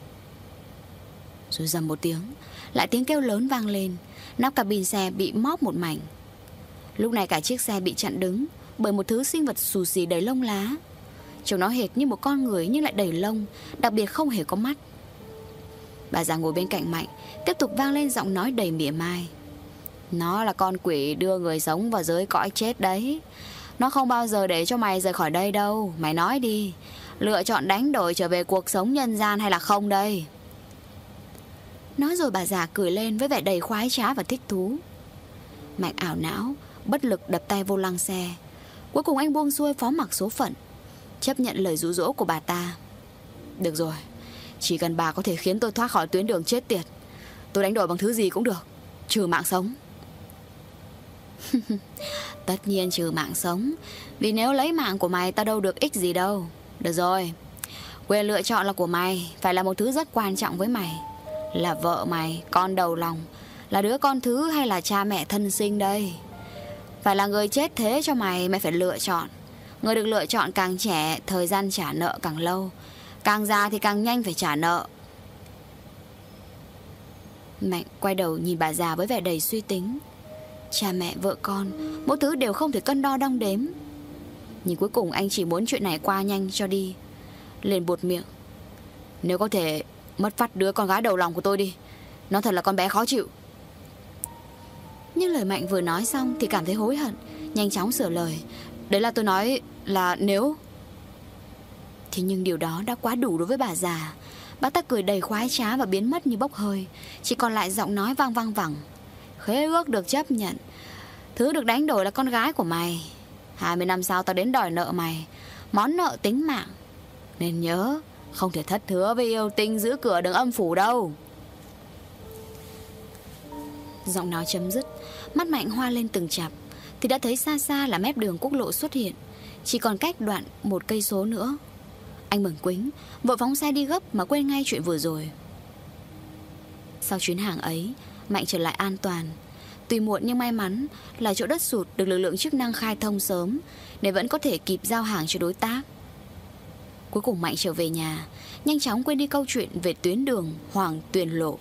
A: Rồi dầm một tiếng, lại tiếng kêu lớn vang lên. Nắp cabin xe bị móp một mảnh. Lúc này cả chiếc xe bị chặn đứng bởi một thứ sinh vật xù xì đầy lông lá. Trông nó hệt như một con người nhưng lại đầy lông, đặc biệt không hề có mắt. Bà già ngồi bên cạnh Mạnh tiếp tục vang lên giọng nói đầy mỉa mai. Nó là con quỷ đưa người sống vào giới cõi chết đấy. Nó không bao giờ để cho mày rời khỏi đây đâu. Mày nói đi, lựa chọn đánh đổi trở về cuộc sống nhân gian hay là không đây? Nói rồi bà già cười lên với vẻ đầy khoái trá và thích thú. Mạnh ảo não, bất lực đập tay vô lăng xe. Cuối cùng anh buông xuôi phó mặc số phận, chấp nhận lời dụ dỗ của bà ta. Được rồi, chỉ cần bà có thể khiến tôi thoát khỏi tuyến đường chết tiệt, tôi đánh đổi bằng thứ gì cũng được, trừ mạng sống. Tất nhiên trừ mạng sống, vì nếu lấy mạng của mày tao đâu được ích gì đâu. Được rồi, quyền lựa chọn là của mày, phải là một thứ rất quan trọng với mày. Là vợ mày, con đầu lòng, là đứa con thứ hay là cha mẹ thân sinh đây? Phải là người chết thế cho mày, mày phải lựa chọn. Người được lựa chọn càng trẻ, thời gian trả nợ càng lâu, càng già thì càng nhanh phải trả nợ. Mạnh quay đầu nhìn bà già với vẻ đầy suy tính. Cha mẹ, vợ con, mỗi thứ đều không thể cân đo đong đếm. Nhưng cuối cùng anh chỉ muốn chuyện này qua nhanh cho đi, liền buột miệng. Nếu có thể mất phát đứa con gái đầu lòng của tôi đi, nó thật là con bé khó chịu. Nhưng lời Mạnh vừa nói xong thì cảm thấy hối hận, nhanh chóng sửa lời. Đấy là tôi nói là nếu. Thế nhưng điều đó đã quá đủ đối với bà già. Bà ta cười đầy khoái trá và biến mất như bốc hơi, chỉ còn lại giọng nói vang vang vẳng. Khế ước được chấp nhận, thứ được đánh đổi là con gái của mày. 20 năm sau tao đến đòi nợ mày, món nợ tính mạng. Nên nhớ, không thể thất hứa với yêu tinh giữ cửa đường âm phủ đâu. Giọng nói chấm dứt, mắt Mạnh hoa lên từng chặp thì đã thấy xa xa là mép đường quốc lộ xuất hiện, chỉ còn cách đoạn 1 cây số nữa. Anh mừng quính, vội phóng xe đi gấp mà quên ngay chuyện vừa rồi. Sau chuyến hàng ấy, Mạnh trở lại an toàn. Tuy muộn nhưng may mắn là chỗ đất sụt được lực lượng chức năng khai thông sớm, để vẫn có thể kịp giao hàng cho đối tác. Cuối cùng Mạnh trở về nhà, nhanh chóng quên đi câu chuyện về tuyến đường Hoàng Tuyền Lộ.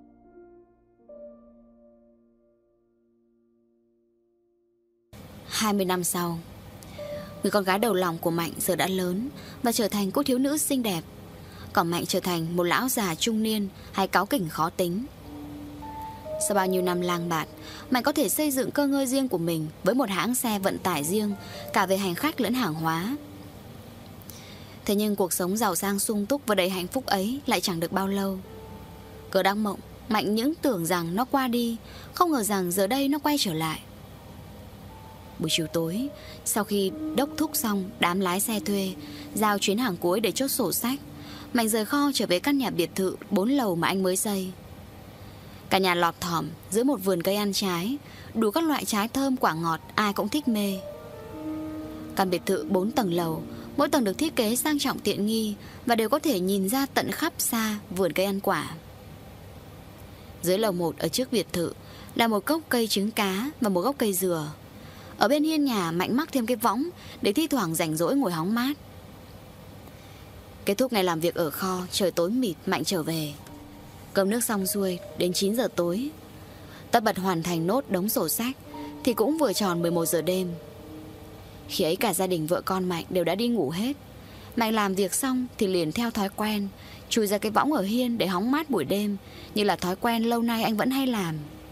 A: Hai 20 năm sau, người con gái đầu lòng của Mạnh giờ đã lớn và trở thành cô thiếu nữ xinh đẹp, còn Mạnh trở thành một lão già trung niên hay cáu kỉnh khó tính. Sau bao nhiêu năm lang bạt, Mạnh có thể xây dựng cơ ngơi riêng của mình với một hãng xe vận tải riêng, cả về hành khách lẫn hàng hóa. Thế nhưng cuộc sống giàu sang sung túc và đầy hạnh phúc ấy lại chẳng được bao lâu. Cơn ác mộng, Mạnh những tưởng rằng nó qua đi, không ngờ rằng giờ đây nó quay trở lại. Buổi chiều tối, sau khi đốc thúc xong đám lái xe thuê, giao chuyến hàng cuối để chốt sổ sách, Mạnh rời kho trở về căn nhà biệt thự 4 lầu mà anh mới xây. Cả nhà lọt thỏm giữa một vườn cây ăn trái, đủ các loại trái thơm quả ngọt ai cũng thích mê. Căn biệt thự 4 tầng lầu, mỗi tầng được thiết kế sang trọng tiện nghi và đều có thể nhìn ra tận khắp xa vườn cây ăn quả. Dưới lầu 1 ở trước biệt thự là một gốc cây trứng cá và một gốc cây dừa. Ở bên hiên nhà, Mạnh mắc thêm cái võng để thi thoảng rảnh rỗi ngồi hóng mát. Kết thúc ngày làm việc ở kho, trời tối mịt, Mạnh trở về. Cơm nước xong xuôi, đến 9 giờ tối. Tất bật hoàn thành nốt đống sổ sách thì cũng vừa tròn 11 giờ đêm. Khi ấy cả gia đình vợ con Mạnh đều đã đi ngủ hết. Mạnh làm việc xong thì liền theo thói quen chui ra cái võng ở hiên để hóng mát buổi đêm, như là thói quen lâu nay anh vẫn hay làm.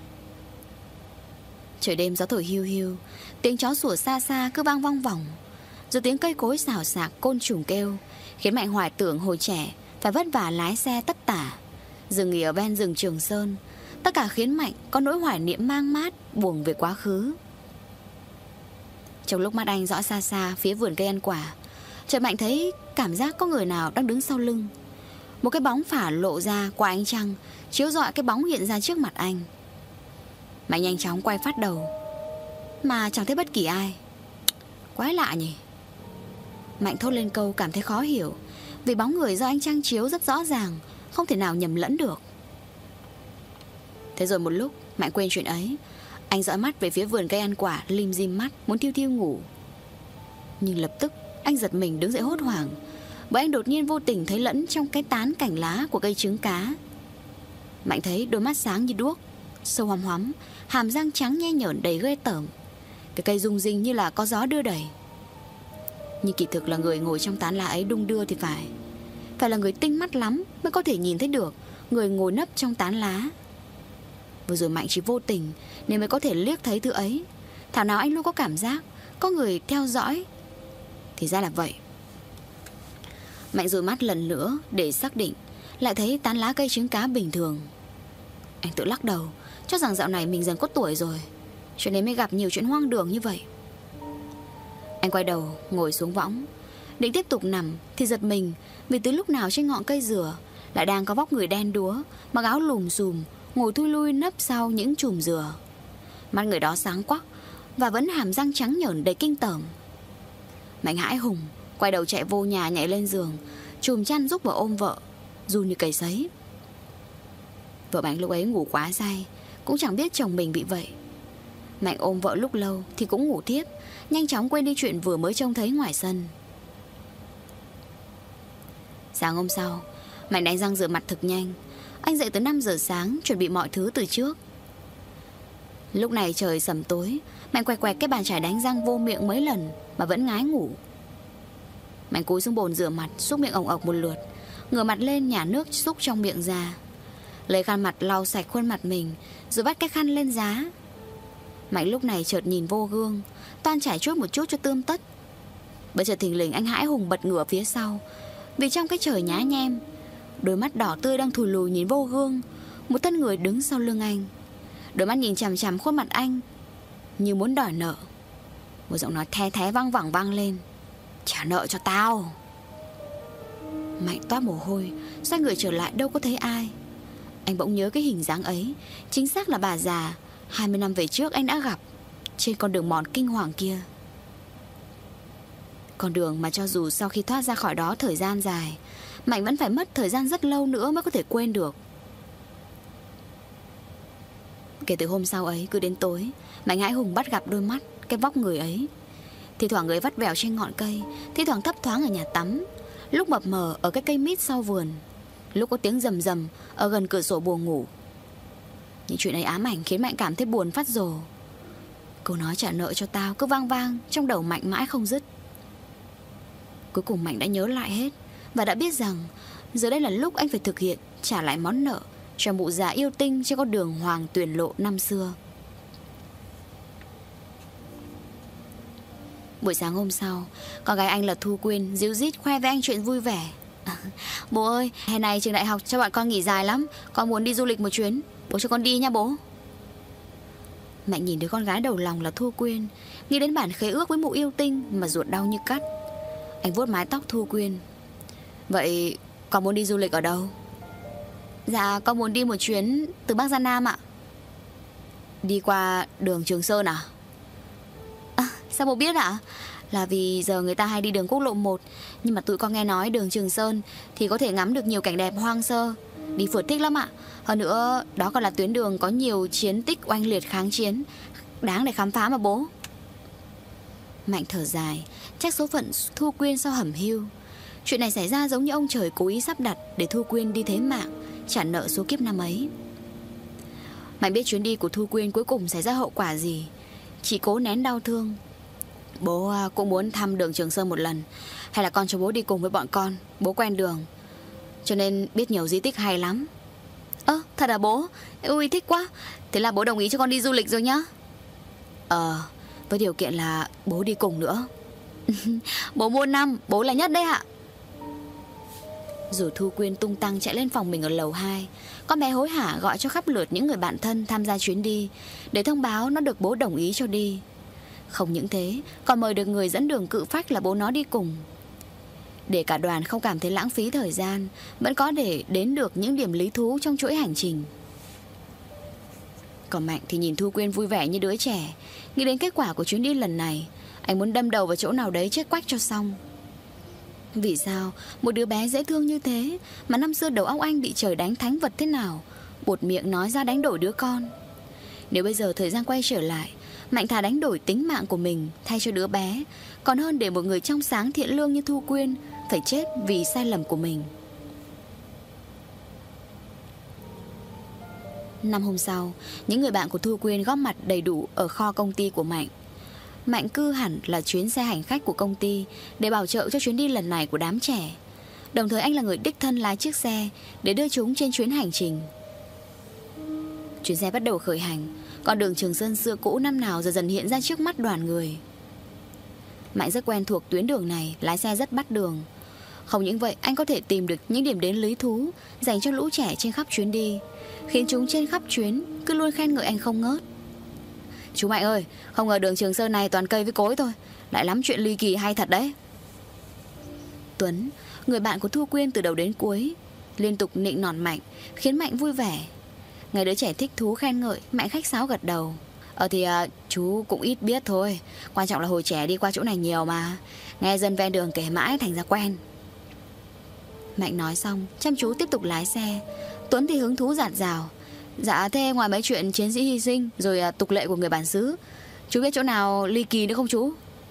A: Trời đêm gió thổi hiu hiu, tiếng chó sủa xa xa cứ vang vang vòng, rồi tiếng cây cối xào xạc, côn trùng kêu, khiến Mạnh hoài tưởng hồi trẻ phải vất vả lái xe tất tả, dừng nghỉ ở ven rừng Trường Sơn. Tất cả khiến Mạnh có nỗi hoài niệm mang mát, buồn về quá khứ. Trong lúc mắt anh dõi xa xa phía vườn cây ăn quả, chợt Mạnh thấy cảm giác có người nào đang đứng sau lưng. Một cái bóng phả lộ ra qua ánh trăng, chiếu rọi cái bóng hiện ra trước mặt anh. Mạnh nhanh chóng quay phát đầu, mà chẳng thấy bất kỳ ai. Quái lạ nhỉ. Mạnh thốt lên câu cảm thấy khó hiểu, vì bóng người do ánh trăng chiếu rất rõ ràng, không thể nào nhầm lẫn được. Thế rồi một lúc Mạnh quên chuyện ấy. Anh dõi mắt về phía vườn cây ăn quả, lim dim mắt, muốn thiu thiu ngủ. Nhưng lập tức anh giật mình đứng dậy hốt hoảng, bởi anh đột nhiên vô tình thấy lẫn trong cái tán cành lá của cây trứng cá. Mạnh thấy đôi mắt sáng như đuốc, sâu hoắm hoắm, hàm răng trắng nhe nhởn đầy ghê tởm. Cái cây rung rinh như là có gió đưa đẩy. Nhưng kỳ thực là người ngồi trong tán lá ấy đung đưa thì phải là người tinh mắt lắm mới có thể nhìn thấy được người ngồi nấp trong tán lá. Vừa rồi Mạnh chỉ vô tình nên mới có thể liếc thấy thứ ấy. Thảo nào anh luôn có cảm giác có người theo dõi. Thì ra là vậy. Mạnh dụi mắt lần nữa để xác định, lại thấy tán lá cây trứng cá bình thường. Anh tự lắc đầu, cho rằng dạo này mình dần có tuổi rồi, cho nên mới gặp nhiều chuyện hoang đường như vậy. Anh quay đầu ngồi xuống võng, định tiếp tục nằm thì giật mình, vì từ lúc nào trên ngọn cây dừa lại đang có vóc người đen đúa, mặc áo lùm xùm, ngồi thui lui nấp sau những chùm dừa. Mắt người đó sáng quắc và vẫn hàm răng trắng nhởn đầy kinh tởm. Mạnh hãi hùng quay đầu chạy vô nhà, nhảy lên giường, chùm chăn giúp vợ ôm vợ, run như cầy sấy. Vợ Mạnh lúc ấy ngủ quá say, cũng chẳng biết chồng mình bị vậy. Mạnh ôm vợ lúc lâu thì cũng ngủ tiếp, nhanh chóng quên đi chuyện vừa mới trông thấy ngoài sân. Sáng hôm sau, Mạnh đánh răng rửa mặt thực nhanh. Anh dậy từ 5 giờ sáng, chuẩn bị mọi thứ từ trước. Lúc này trời sầm tối, Mạnh quẹt quẹt cái bàn chải đánh răng vô miệng mấy lần mà vẫn ngái ngủ. Mạnh cúi xuống bồn rửa mặt, xúc miệng ồng ọc một lượt, ngửa mặt lên nhả nước xúc trong miệng ra, lấy khăn mặt lau sạch khuôn mặt mình, rồi vắt cái khăn lên giá. Mạnh lúc này chợt nhìn vô gương, toan chải chuốt một chút cho tươm tất. Bất chợt thình lình anh hãi hùng bật ngửa phía sau, vì trong cái trời nhá nhem, đôi mắt đỏ tươi đang thùi lùi nhìn vô gương, một thân người đứng sau lưng anh. Đôi mắt nhìn chằm chằm khuôn mặt anh như muốn đòi nợ. Một giọng nói the thé văng vẳng vang lên: "Trả nợ cho tao." Mạnh toát mồ hôi, xoay người trở lại đâu có thấy ai. Anh bỗng nhớ cái hình dáng ấy, chính xác là bà già 20 năm về trước anh đã gặp trên con đường mòn kinh hoàng kia. Con đường mà cho dù sau khi thoát ra khỏi đó thời gian dài, Mạnh vẫn phải mất thời gian rất lâu nữa mới có thể quên được. Kể từ hôm sau ấy, cứ đến tối, Mạnh hãi hùng bắt gặp đôi mắt, cái vóc người ấy. Thì thoảng người vắt vẻo trên ngọn cây, thì thoảng thấp thoáng ở nhà tắm, lúc mập mờ ở cái cây mít sau vườn, lúc có tiếng rầm rầm ở gần cửa sổ buồng ngủ. Những chuyện ấy ám ảnh khiến Mạnh cảm thấy buồn phát rồ. Câu nói trả nợ cho tao cứ vang vang trong đầu Mạnh mãi không dứt. Cuối cùng Mạnh đã nhớ lại hết và đã biết rằng giờ đây là lúc anh phải thực hiện trả lại món nợ cho mụ già yêu tinh trên con đường Hoàng Tuyền Lộ năm xưa. Buổi sáng hôm sau, con gái anh là Thu Quyên díu dít khoe với anh chuyện vui vẻ. "Bố ơi, hè này trường đại học cho bọn con nghỉ dài lắm, con muốn đi du lịch một chuyến, bố cho con đi nha bố." Mạnh nhìn đứa con gái đầu lòng là Thu Quyên, nghĩ đến bản khế ước với mụ yêu tinh mà ruột đau như cắt. Anh vuốt mái tóc Thu Quyên: "Vậy con muốn đi du lịch ở đâu?" "Dạ con muốn đi một chuyến từ Bắc ra Nam ạ." "Đi qua đường Trường Sơn à?" "Sao bố biết ạ?" "Là vì giờ người ta hay đi đường quốc lộ 1, nhưng mà tụi con nghe nói đường Trường Sơn thì có thể ngắm được nhiều cảnh đẹp hoang sơ, đi phượt thích lắm ạ. Hơn nữa đó còn là tuyến đường có nhiều chiến tích oanh liệt kháng chiến, đáng để khám phá mà bố." Mạnh thở dài, trách số phận Thu Quyên sao hẩm hiu. Chuyện này xảy ra giống như ông trời cố ý sắp đặt để Thu Quyên đi thế mạng, trả nợ số kiếp năm ấy. Mạnh biết chuyến đi của Thu Quyên cuối cùng xảy ra hậu quả gì, chỉ cố nén đau thương. "Bố cũng muốn thăm đường Trường Sơn một lần, hay là con cho bố đi cùng với bọn con, bố quen đường, cho nên biết nhiều di tích hay lắm." Thật à bố? Ui thích quá. Thế là bố đồng ý cho con đi du lịch rồi nhá. Với điều kiện là bố đi cùng nữa. "Bố muôn năm, bố là nhất đấy ạ." Rồi Thu Quyên tung tăng chạy lên phòng mình ở lầu 2. Con bé hối hả gọi cho khắp lượt những người bạn thân tham gia chuyến đi, để thông báo nó được bố đồng ý cho đi. Không những thế, còn mời được người dẫn đường cự phách là bố nó đi cùng, để cả đoàn không cảm thấy lãng phí thời gian, vẫn có để đến được những điểm lý thú trong chuỗi hành trình. Còn Mạnh thì nhìn Thu Quyên vui vẻ như đứa trẻ, nghĩ đến kết quả của chuyến đi lần này, anh muốn đâm đầu vào chỗ nào đấy chết quách cho xong. Vì sao một đứa bé dễ thương như thế mà năm xưa đầu óc anh bị trời đánh thánh vật thế nào, buột miệng nói ra đánh đổi đứa con. Nếu bây giờ thời gian quay trở lại, Mạnh thà đánh đổi tính mạng của mình thay cho đứa bé, còn hơn để một người trong sáng thiện lương như Thu Quyên phải chết vì sai lầm của mình. Năm hôm sau, những người bạn của Thu Quyên góp mặt đầy đủ ở kho công ty của Mạnh. Mạnh cư hẳn là chuyến xe hành khách của công ty để bảo trợ cho chuyến đi lần này của đám trẻ. Đồng thời anh là người đích thân lái chiếc xe để đưa chúng trên chuyến hành trình. Chuyến xe bắt đầu khởi hành. Con đường Trường Sơn xưa cũ năm nào giờ dần hiện ra trước mắt đoàn người. Mạnh rất quen thuộc tuyến đường này, lái xe rất bắt đường. Không những vậy, anh có thể tìm được những điểm đến lý thú dành cho lũ trẻ trên khắp chuyến đi, khiến chúng trên khắp chuyến cứ luôn khen ngợi anh không ngớt. Chú Mạnh ơi, không ngờ đường Trường Sơn này toàn cây với cối thôi, lại lắm chuyện ly kỳ hay thật đấy. Tuấn, người bạn của Thu Quyên từ đầu đến cuối, liên tục nịnh nọt Mạnh, khiến Mạnh vui vẻ. Nghe đứa trẻ thích thú khen ngợi, Mạnh khách sáo gật đầu. Chú cũng ít biết thôi, quan trọng là hồi trẻ đi qua chỗ này nhiều mà, nghe dân ven đường kể mãi thành ra quen. Mạnh nói xong, chăm chú tiếp tục lái xe. Tuấn thì hứng thú dạt dào. Dạ thế ngoài mấy chuyện chiến sĩ hy sinh rồi tục lệ của người bản xứ, chú biết chỗ nào ly kỳ nữa không chú?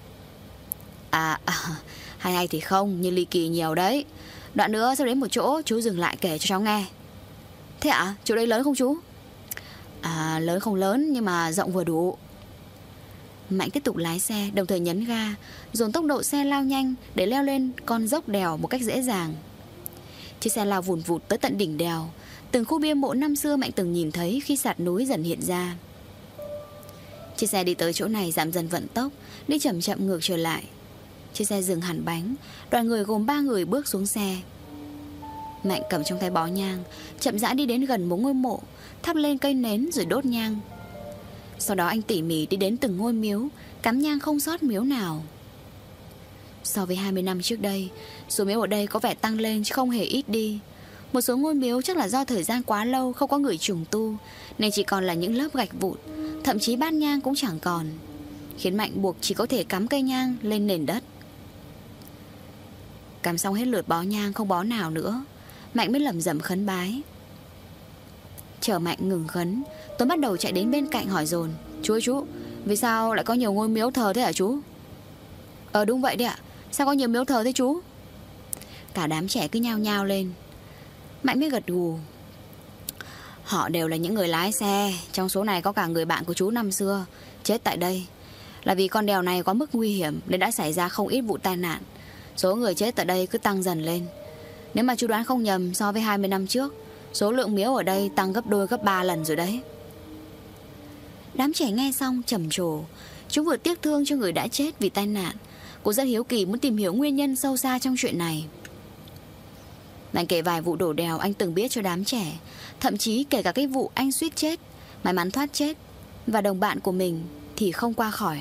A: Hay thì không, nhưng ly kỳ nhiều đấy. Đoạn nữa sau đến một chỗ chú dừng lại kể cho cháu nghe. Thế ạ? Chỗ đấy lớn không chú? Lớn không lớn nhưng mà rộng vừa đủ. Mạnh tiếp tục lái xe, đồng thời nhấn ga, dồn tốc độ xe lao nhanh để leo lên con dốc đèo một cách dễ dàng. Chiếc xe lao vùn vụt tới tận đỉnh đèo. Từng khu bia mộ năm xưa Mạnh từng nhìn thấy khi sạt núi dần hiện ra. Chiếc xe đi tới chỗ này giảm dần vận tốc, đi chậm chậm ngược trở lại. Chiếc xe dừng hẳn bánh. Đoàn người gồm 3 người bước xuống xe. Mạnh cầm trong tay bó nhang, chậm rãi đi đến gần một ngôi mộ, thắp lên cây nến rồi đốt nhang. Sau đó anh tỉ mỉ đi đến từng ngôi miếu, cắm nhang không sót miếu nào. So với 20 năm trước đây, số miếu ở đây có vẻ tăng lên chứ không hề ít đi. Một số ngôi miếu chắc là do thời gian quá lâu không có người trùng tu, nên chỉ còn là những lớp gạch vụn, thậm chí bát nhang cũng chẳng còn, khiến Mạnh buộc chỉ có thể cắm cây nhang lên nền đất. Cắm xong hết lượt bó nhang không bó nào nữa, Mạnh mới lẩm bẩm khấn bái. Chờ Mạnh ngừng khấn, Tuấn bắt đầu chạy đến bên cạnh hỏi dồn: Chú ơi chú, vì sao lại có nhiều ngôi miếu thờ thế hả chú? Đúng vậy đấy ạ. Sao có nhiều miếu thờ thế chú? Cả đám trẻ cứ nhao nhao lên. Mạnh mới gật gù. Họ đều là những người lái xe. Trong số này có cả người bạn của chú năm xưa chết tại đây. Là vì con đèo này có mức nguy hiểm nên đã xảy ra không ít vụ tai nạn. Số người chết tại đây cứ tăng dần lên. Nếu mà chú đoán không nhầm, so với 20 năm trước, số lượng miếu ở đây tăng gấp đôi gấp 3 lần rồi đấy. Đám trẻ nghe xong trầm trồ. Chúng vừa tiếc thương cho người đã chết vì tai nạn, cô rất hiếu kỳ muốn tìm hiểu nguyên nhân sâu xa trong chuyện này. Mạnh kể vài vụ đổ đèo anh từng biết cho đám trẻ, thậm chí kể cả cái vụ anh suýt chết, may mắn thoát chết, và đồng bạn của mình thì không qua khỏi.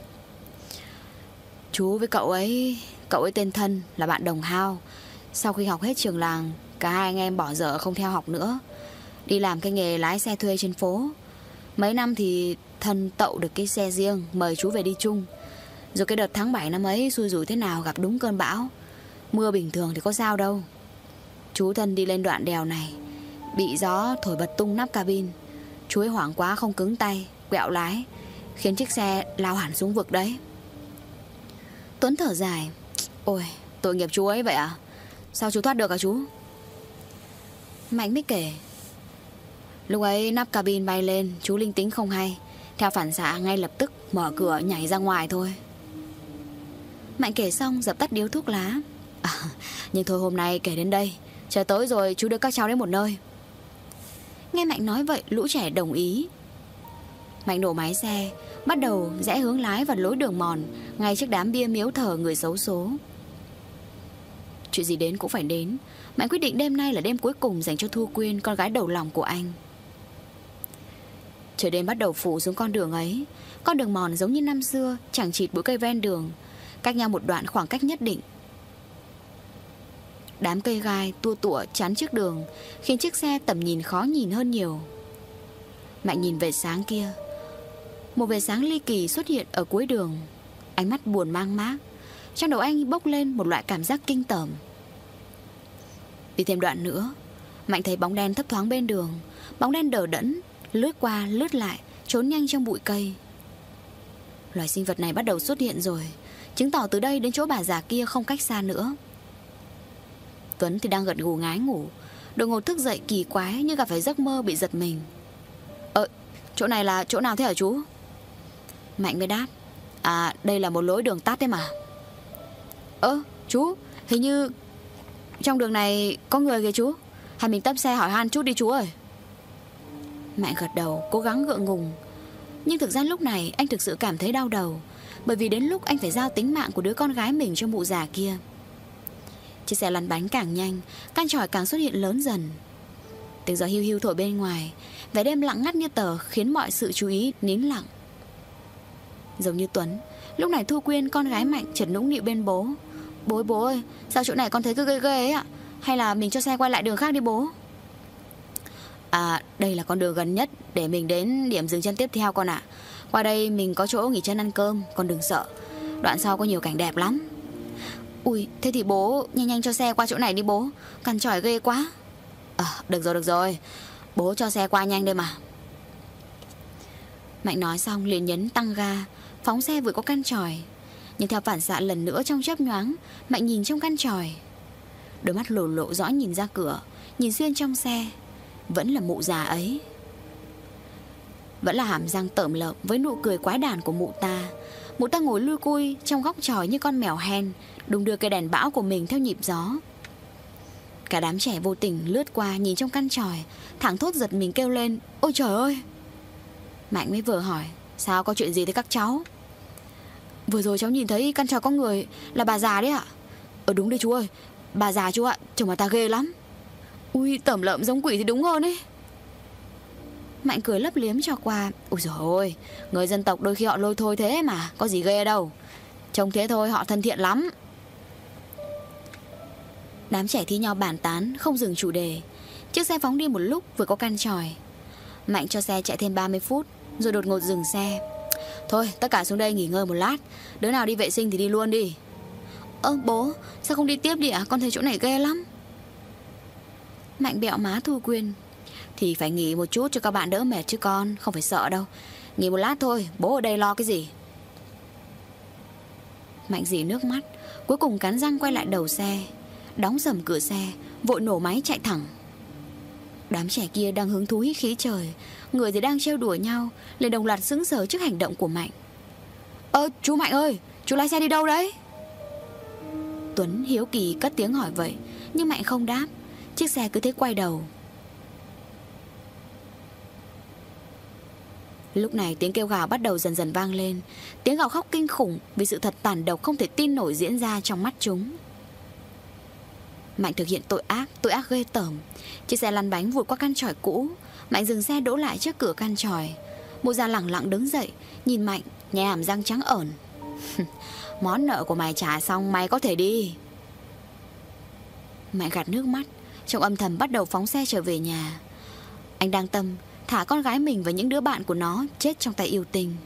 A: Chú với cậu ấy tên Thân là bạn đồng hao. Sau khi học hết trường làng, cả hai anh em bỏ dở không theo học nữa, đi làm cái nghề lái xe thuê trên phố. Mấy năm thì Thân tậu được cái xe riêng, mời chú về đi chung. Rồi cái đợt tháng 7 năm ấy xui rủi thế nào gặp đúng cơn bão. Mưa bình thường thì có sao đâu. Chú Thân đi lên đoạn đèo này, bị gió thổi bật tung nắp cabin. Chú ấy hoảng quá không cứng tay, quẹo lái, khiến chiếc xe lao hẳn xuống vực đấy. Tuấn thở dài. Ôi, tội nghiệp chú ấy vậy à? Sao chú thoát được hả chú? Mạnh mới kể. Lúc ấy nắp cabin bay lên, chú linh tính không hay, theo phản xạ ngay lập tức mở cửa nhảy ra ngoài thôi. Mạnh kể xong dập tắt điếu thuốc lá. Nhưng thôi hôm nay kể đến đây, trời tối rồi chú đưa các cháu đến một nơi. Nghe Mạnh nói vậy, lũ trẻ đồng ý. Mạnh nổ máy xe, bắt đầu rẽ hướng lái vào lối đường mòn ngay trước đám bia miếu thờ người xấu số. Chuyện gì đến cũng phải đến. Mạnh quyết định đêm nay là đêm cuối cùng dành cho Thu Quyên, con gái đầu lòng của anh. Trời đêm bắt đầu phủ xuống con đường ấy. Con đường mòn giống như năm xưa, chẳng chịt bụi cây ven đường, cách nhau một đoạn khoảng cách nhất định. Đám cây gai tua tủa chắn trước đường, khiến chiếc xe tầm nhìn khó nhìn hơn nhiều. Mạnh nhìn về sáng kia. Một vệt sáng ly kỳ xuất hiện ở cuối đường. Ánh mắt buồn mang mác. Trong đầu anh bốc lên một loại cảm giác kinh tởm. Đi thêm đoạn nữa, Mạnh thấy bóng đen thấp thoáng bên đường. Bóng đen đờ đẫn, lướt qua lướt lại, trốn nhanh trong bụi cây. Loài sinh vật này bắt đầu xuất hiện rồi, chứng tỏ từ đây đến chỗ bà già kia không cách xa nữa. Tuấn thì đang gật gù ngái ngủ, đột ngột thức dậy kỳ quái như gặp phải giấc mơ bị giật mình. Chỗ này là chỗ nào thế hả chú? Mạnh mới đáp: đây là một lối đường tắt đấy mà. Chú, hình như trong đường này có người kìa chú. Hay mình tấp xe hỏi han chút đi chú ơi. Mạnh gật đầu, cố gắng gượng ngùng. Nhưng thực ra lúc này anh thực sự cảm thấy đau đầu, bởi vì đến lúc anh phải giao tính mạng của đứa con gái mình cho mụ già kia. Chiếc xe lăn bánh càng nhanh, căn chòi càng xuất hiện lớn dần. Tiếng gió hiu hiu thổi bên ngoài, vẻ đêm lặng ngắt như tờ khiến mọi sự chú ý nín lặng. Giống như Tuấn, lúc này Thu Quyên, con gái Mạnh, chợt nũng nịu bên bố: Bố ơi, sao chỗ này con thấy cứ ghê ghê ấy ạ? Hay là mình cho xe quay lại đường khác đi bố? Đây là con đường gần nhất để mình đến điểm dừng chân tiếp theo con ạ. Qua đây mình có chỗ nghỉ chân ăn cơm, con đừng sợ. Đoạn sau có nhiều cảnh đẹp lắm. Ui, thế thì bố nhanh nhanh cho xe qua chỗ này đi bố, cằn chỏi ghê quá. Được rồi, bố cho xe qua nhanh đây mà. Mạnh nói xong liền nhấn tăng ga, phóng xe vượt qua căn chòi. Nhưng theo phản xạ lần nữa trong chớp nhoáng, Mạnh nhìn trong căn chòi. Đôi mắt lồ lộ rõ nhìn ra cửa, nhìn xuyên trong xe. Vẫn là mụ già ấy, vẫn là hàm răng tởm lợm với nụ cười quái đản của mụ ta. Mụ ta ngồi lui cui trong góc chòi như con mèo hen, đung đưa cây đèn bão của mình theo nhịp gió. Cả đám trẻ vô tình lướt qua nhìn trong căn chòi, thẳng thốt giật mình kêu lên: Ôi trời ơi! Mạnh mới vừa hỏi: Sao, có chuyện gì thế các cháu? Vừa rồi cháu nhìn thấy căn chòi có người, là bà già đấy ạ. Đúng đấy chú ơi, bà già chú ạ, chồng bà ta ghê lắm. Ui, tởm lợm giống quỷ thì đúng hơn ấy. Mạnh cười lấp liếm cho qua: Ôi dồi ôi, người dân tộc đôi khi họ lôi thôi thế mà, có gì ghê đâu. Trông thế thôi họ thân thiện lắm. Đám trẻ thi nhau bàn tán không dừng chủ đề. Chiếc xe phóng đi một lúc vừa có căn chòi. Mạnh cho xe chạy thêm 30 phút rồi đột ngột dừng xe. Thôi tất cả xuống đây nghỉ ngơi một lát, đứa nào đi vệ sinh thì đi luôn đi. Bố, sao không đi tiếp đi ạ? Con thấy chỗ này ghê lắm. Mạnh bẹo má Thu Quyên: Thì phải nghỉ một chút cho các bạn đỡ mệt chứ con, không phải sợ đâu. Nghỉ một lát thôi, bố ở đây lo cái gì. Mạnh rỉ nước mắt, cuối cùng cắn răng quay lại đầu xe, đóng sầm cửa xe, vội nổ máy chạy thẳng. Đám trẻ kia đang hứng thú hít khí trời, người thì đang trêu đùa nhau, liền đồng loạt sững sờ trước hành động của Mạnh. Chú Mạnh ơi, chú lái xe đi đâu đấy? Tuấn hiếu kỳ cất tiếng hỏi vậy, nhưng Mạnh không đáp. Chiếc xe cứ thế quay đầu. Lúc này tiếng kêu gào bắt đầu dần dần vang lên. Tiếng gào khóc kinh khủng vì sự thật tàn độc không thể tin nổi diễn ra trong mắt chúng. Mạnh thực hiện tội ác ghê tởm. Chiếc xe lăn bánh vụt qua căn chòi cũ. Mạnh dừng xe đỗ lại trước cửa căn chòi. Mụ già lẳng lặng đứng dậy nhìn Mạnh, nhè hàm răng trắng ởn. Món nợ của mày trả xong mày có thể đi. Mạnh gạt nước mắt, trong âm thầm bắt đầu phóng xe trở về nhà. Anh đang tâm thả con gái mình và những đứa bạn của nó chết trong tay yêu tinh.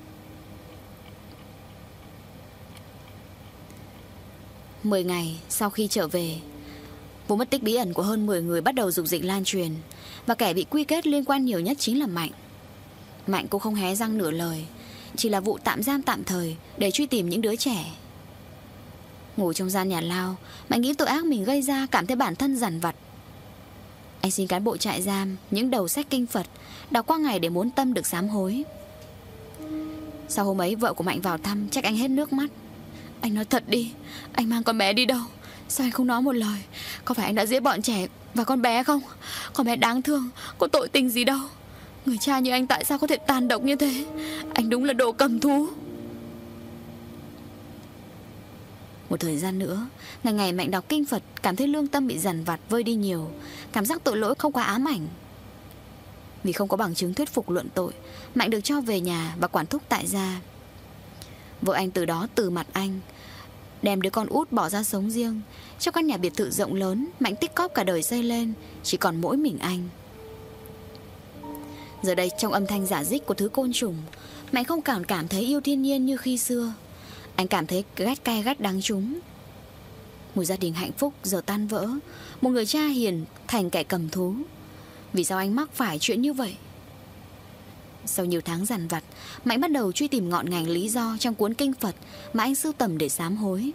A: 10 ngày sau khi trở về, vụ mất tích bí ẩn của hơn 10 người bắt đầu rục rịch lan truyền, và kẻ bị quy kết liên quan nhiều nhất chính là Mạnh. Mạnh cũng không hé răng nửa lời, chỉ là vụ tạm giam tạm thời để truy tìm những đứa trẻ. Ngủ trong gian nhà lao, Mạnh nghĩ tội ác mình gây ra, cảm thấy bản thân dằn vặt. Anh xin cán bộ trại giam những đầu sách kinh Phật, đọc qua ngày để muốn tâm được sám hối. Sau hôm ấy vợ của Mạnh vào thăm, trách anh hết nước mắt. Anh nói thật đi, anh mang con bé đi đâu? Sao anh không nói một lời? Có phải anh đã giết bọn trẻ và con bé không? Con bé đáng thương, có tội tình gì đâu. Người cha như anh tại sao có thể tàn độc như thế? Anh đúng là đồ cầm thú. Một thời gian nữa, ngày ngày Mạnh đọc kinh Phật, cảm thấy lương tâm bị dằn vặt vơi đi nhiều, cảm giác tội lỗi không quá ám ảnh. Vì không có bằng chứng thuyết phục luận tội, Mạnh được cho về nhà và quản thúc tại gia. Vợ anh từ đó từ mặt anh, đem đứa con út bỏ ra sống riêng. Trong căn nhà biệt thự rộng lớn, Mạnh tích cóp cả đời xây lên, chỉ còn mỗi mình anh. Giờ đây trong âm thanh rả rích của thứ côn trùng, Mạnh không còn cảm thấy yêu thiên nhiên như khi xưa. Anh cảm thấy ghét cay ghét đắng chúng. Một gia đình hạnh phúc giờ tan vỡ, một người cha hiền thành kẻ cầm thú. Vì sao anh mắc phải chuyện như vậy? Sau nhiều tháng dằn vặt, Mạnh bắt đầu truy tìm ngọn ngành lý do trong cuốn kinh Phật mà anh sưu tầm để sám hối.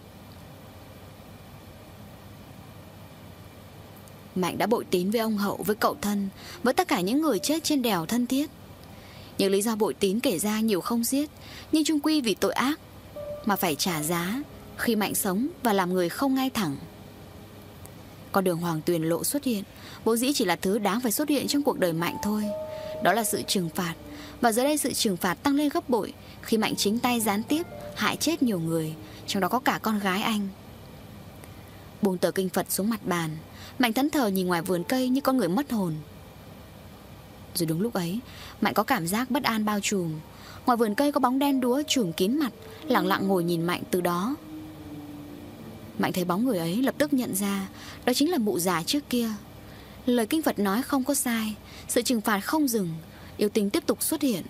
A: Mạnh đã bội tín với ông Hậu, với cậu thân, với tất cả những người chết trên đèo thân thiết. Những lý do bội tín kể ra nhiều không xiết, nhưng chung quy vì tội ác mà phải trả giá khi Mạnh sống và làm người không ngay thẳng. Con đường Hoàng Tuyền Lộ xuất hiện vốn dĩ chỉ là thứ đáng phải xuất hiện trong cuộc đời Mạnh thôi. Đó là sự trừng phạt. Và giờ đây sự trừng phạt tăng lên gấp bội khi Mạnh chính tay gián tiếp hại chết nhiều người, trong đó có cả con gái anh. Buông tờ kinh Phật xuống mặt bàn, Mạnh thẫn thờ nhìn ngoài vườn cây như con người mất hồn. Rồi đúng lúc ấy, Mạnh có cảm giác bất an bao trùm. Ngoài vườn cây có bóng đen đúa trùm kín mặt, lặng lặng ngồi nhìn Mạnh từ đó. Mạnh thấy bóng người ấy lập tức nhận ra đó chính là mụ già trước kia. Lời kinh Phật nói không có sai, sự trừng phạt không dừng, yêu tình tiếp tục xuất hiện.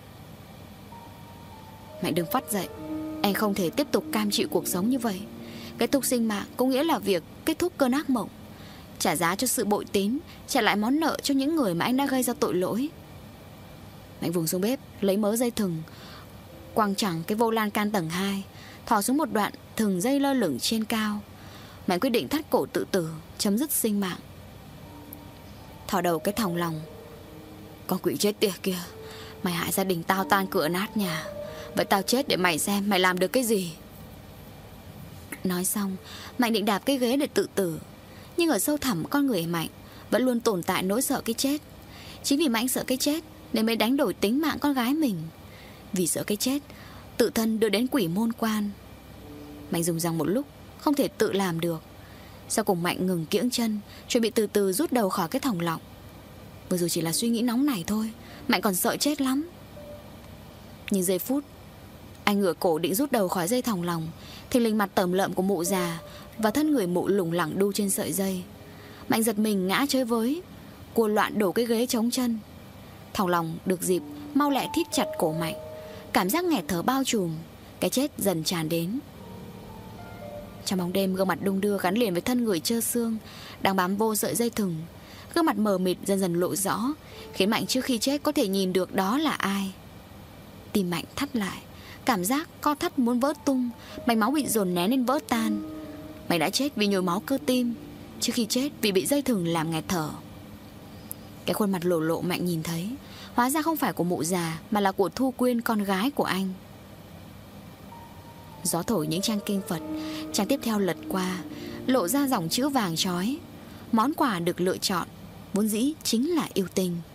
A: Mạnh đứng phắt dậy. Anh không thể tiếp tục cam chịu cuộc sống như vậy. Kết thúc sinh mạng có nghĩa là việc kết thúc cơn ác mộng, trả giá cho sự bội tín, trả lại món nợ cho những người mà anh đã gây ra tội lỗi. Mạnh vùng xuống bếp, lấy mớ dây thừng, quăng chẳng cái vô lan can tầng 2, thò xuống một đoạn thừng dây lơ lửng trên cao. Mạnh quyết định thắt cổ tự tử, chấm dứt sinh mạng. Thò đầu cái thòng lòng. Con quỷ chết tiệt kia, mày hại gia đình tao tan cửa nát nhà, vậy tao chết để mày xem mày làm được cái gì. Nói xong, Mạnh định đạp cái ghế để tự tử. Nhưng ở sâu thẳm con người Mạnh vẫn luôn tồn tại nỗi sợ cái chết. Chính vì Mạnh sợ cái chết nên mới đánh đổi tính mạng con gái mình. Vì sợ cái chết, tự thân đưa đến quỷ môn quan. Mạnh dùng rằng một lúc không thể tự làm được. Sau cùng Mạnh ngừng kiễng chân, chuẩn bị từ từ rút đầu khỏi cái thòng lọng. Vừa rồi chỉ là suy nghĩ nóng này thôi, Mạnh còn sợ chết lắm. Nhưng giây phút anh ngửa cổ định rút đầu khỏi dây thòng lòng, thì linh mặt tởm lợm của mụ già và thân người mụ lủng lẳng đu trên sợi dây. Mạnh giật mình ngã chơi với, cua loạn đổ cái ghế chống chân. Thòng lòng được dịp mau lẹ thít chặt cổ Mạnh. Cảm giác nghẹt thở bao trùm, cái chết dần tràn đến. Trong bóng đêm, gương mặt đung đưa gắn liền với thân người trơ xương đang bám vô sợi dây thừng. Gương mặt mờ mịt dần dần lộ rõ, khiến Mạnh trước khi chết có thể nhìn được đó là ai. Tim Mạnh thắt lại, cảm giác co thắt muốn vỡ tung, mạch máu bị dồn nén nên vỡ tan. Mạnh đã chết vì nhồi máu cơ tim, trước khi chết vì bị dây thừng làm nghẹt thở. Cái khuôn mặt lổ lộ Mạnh nhìn thấy hóa ra không phải của mụ già, mà là của Thu Quyên, con gái của anh. Gió thổi những trang kinh Phật, trang tiếp theo lật qua, lộ ra dòng chữ vàng chói. Món quà được lựa chọn vốn dĩ chính là yêu tình.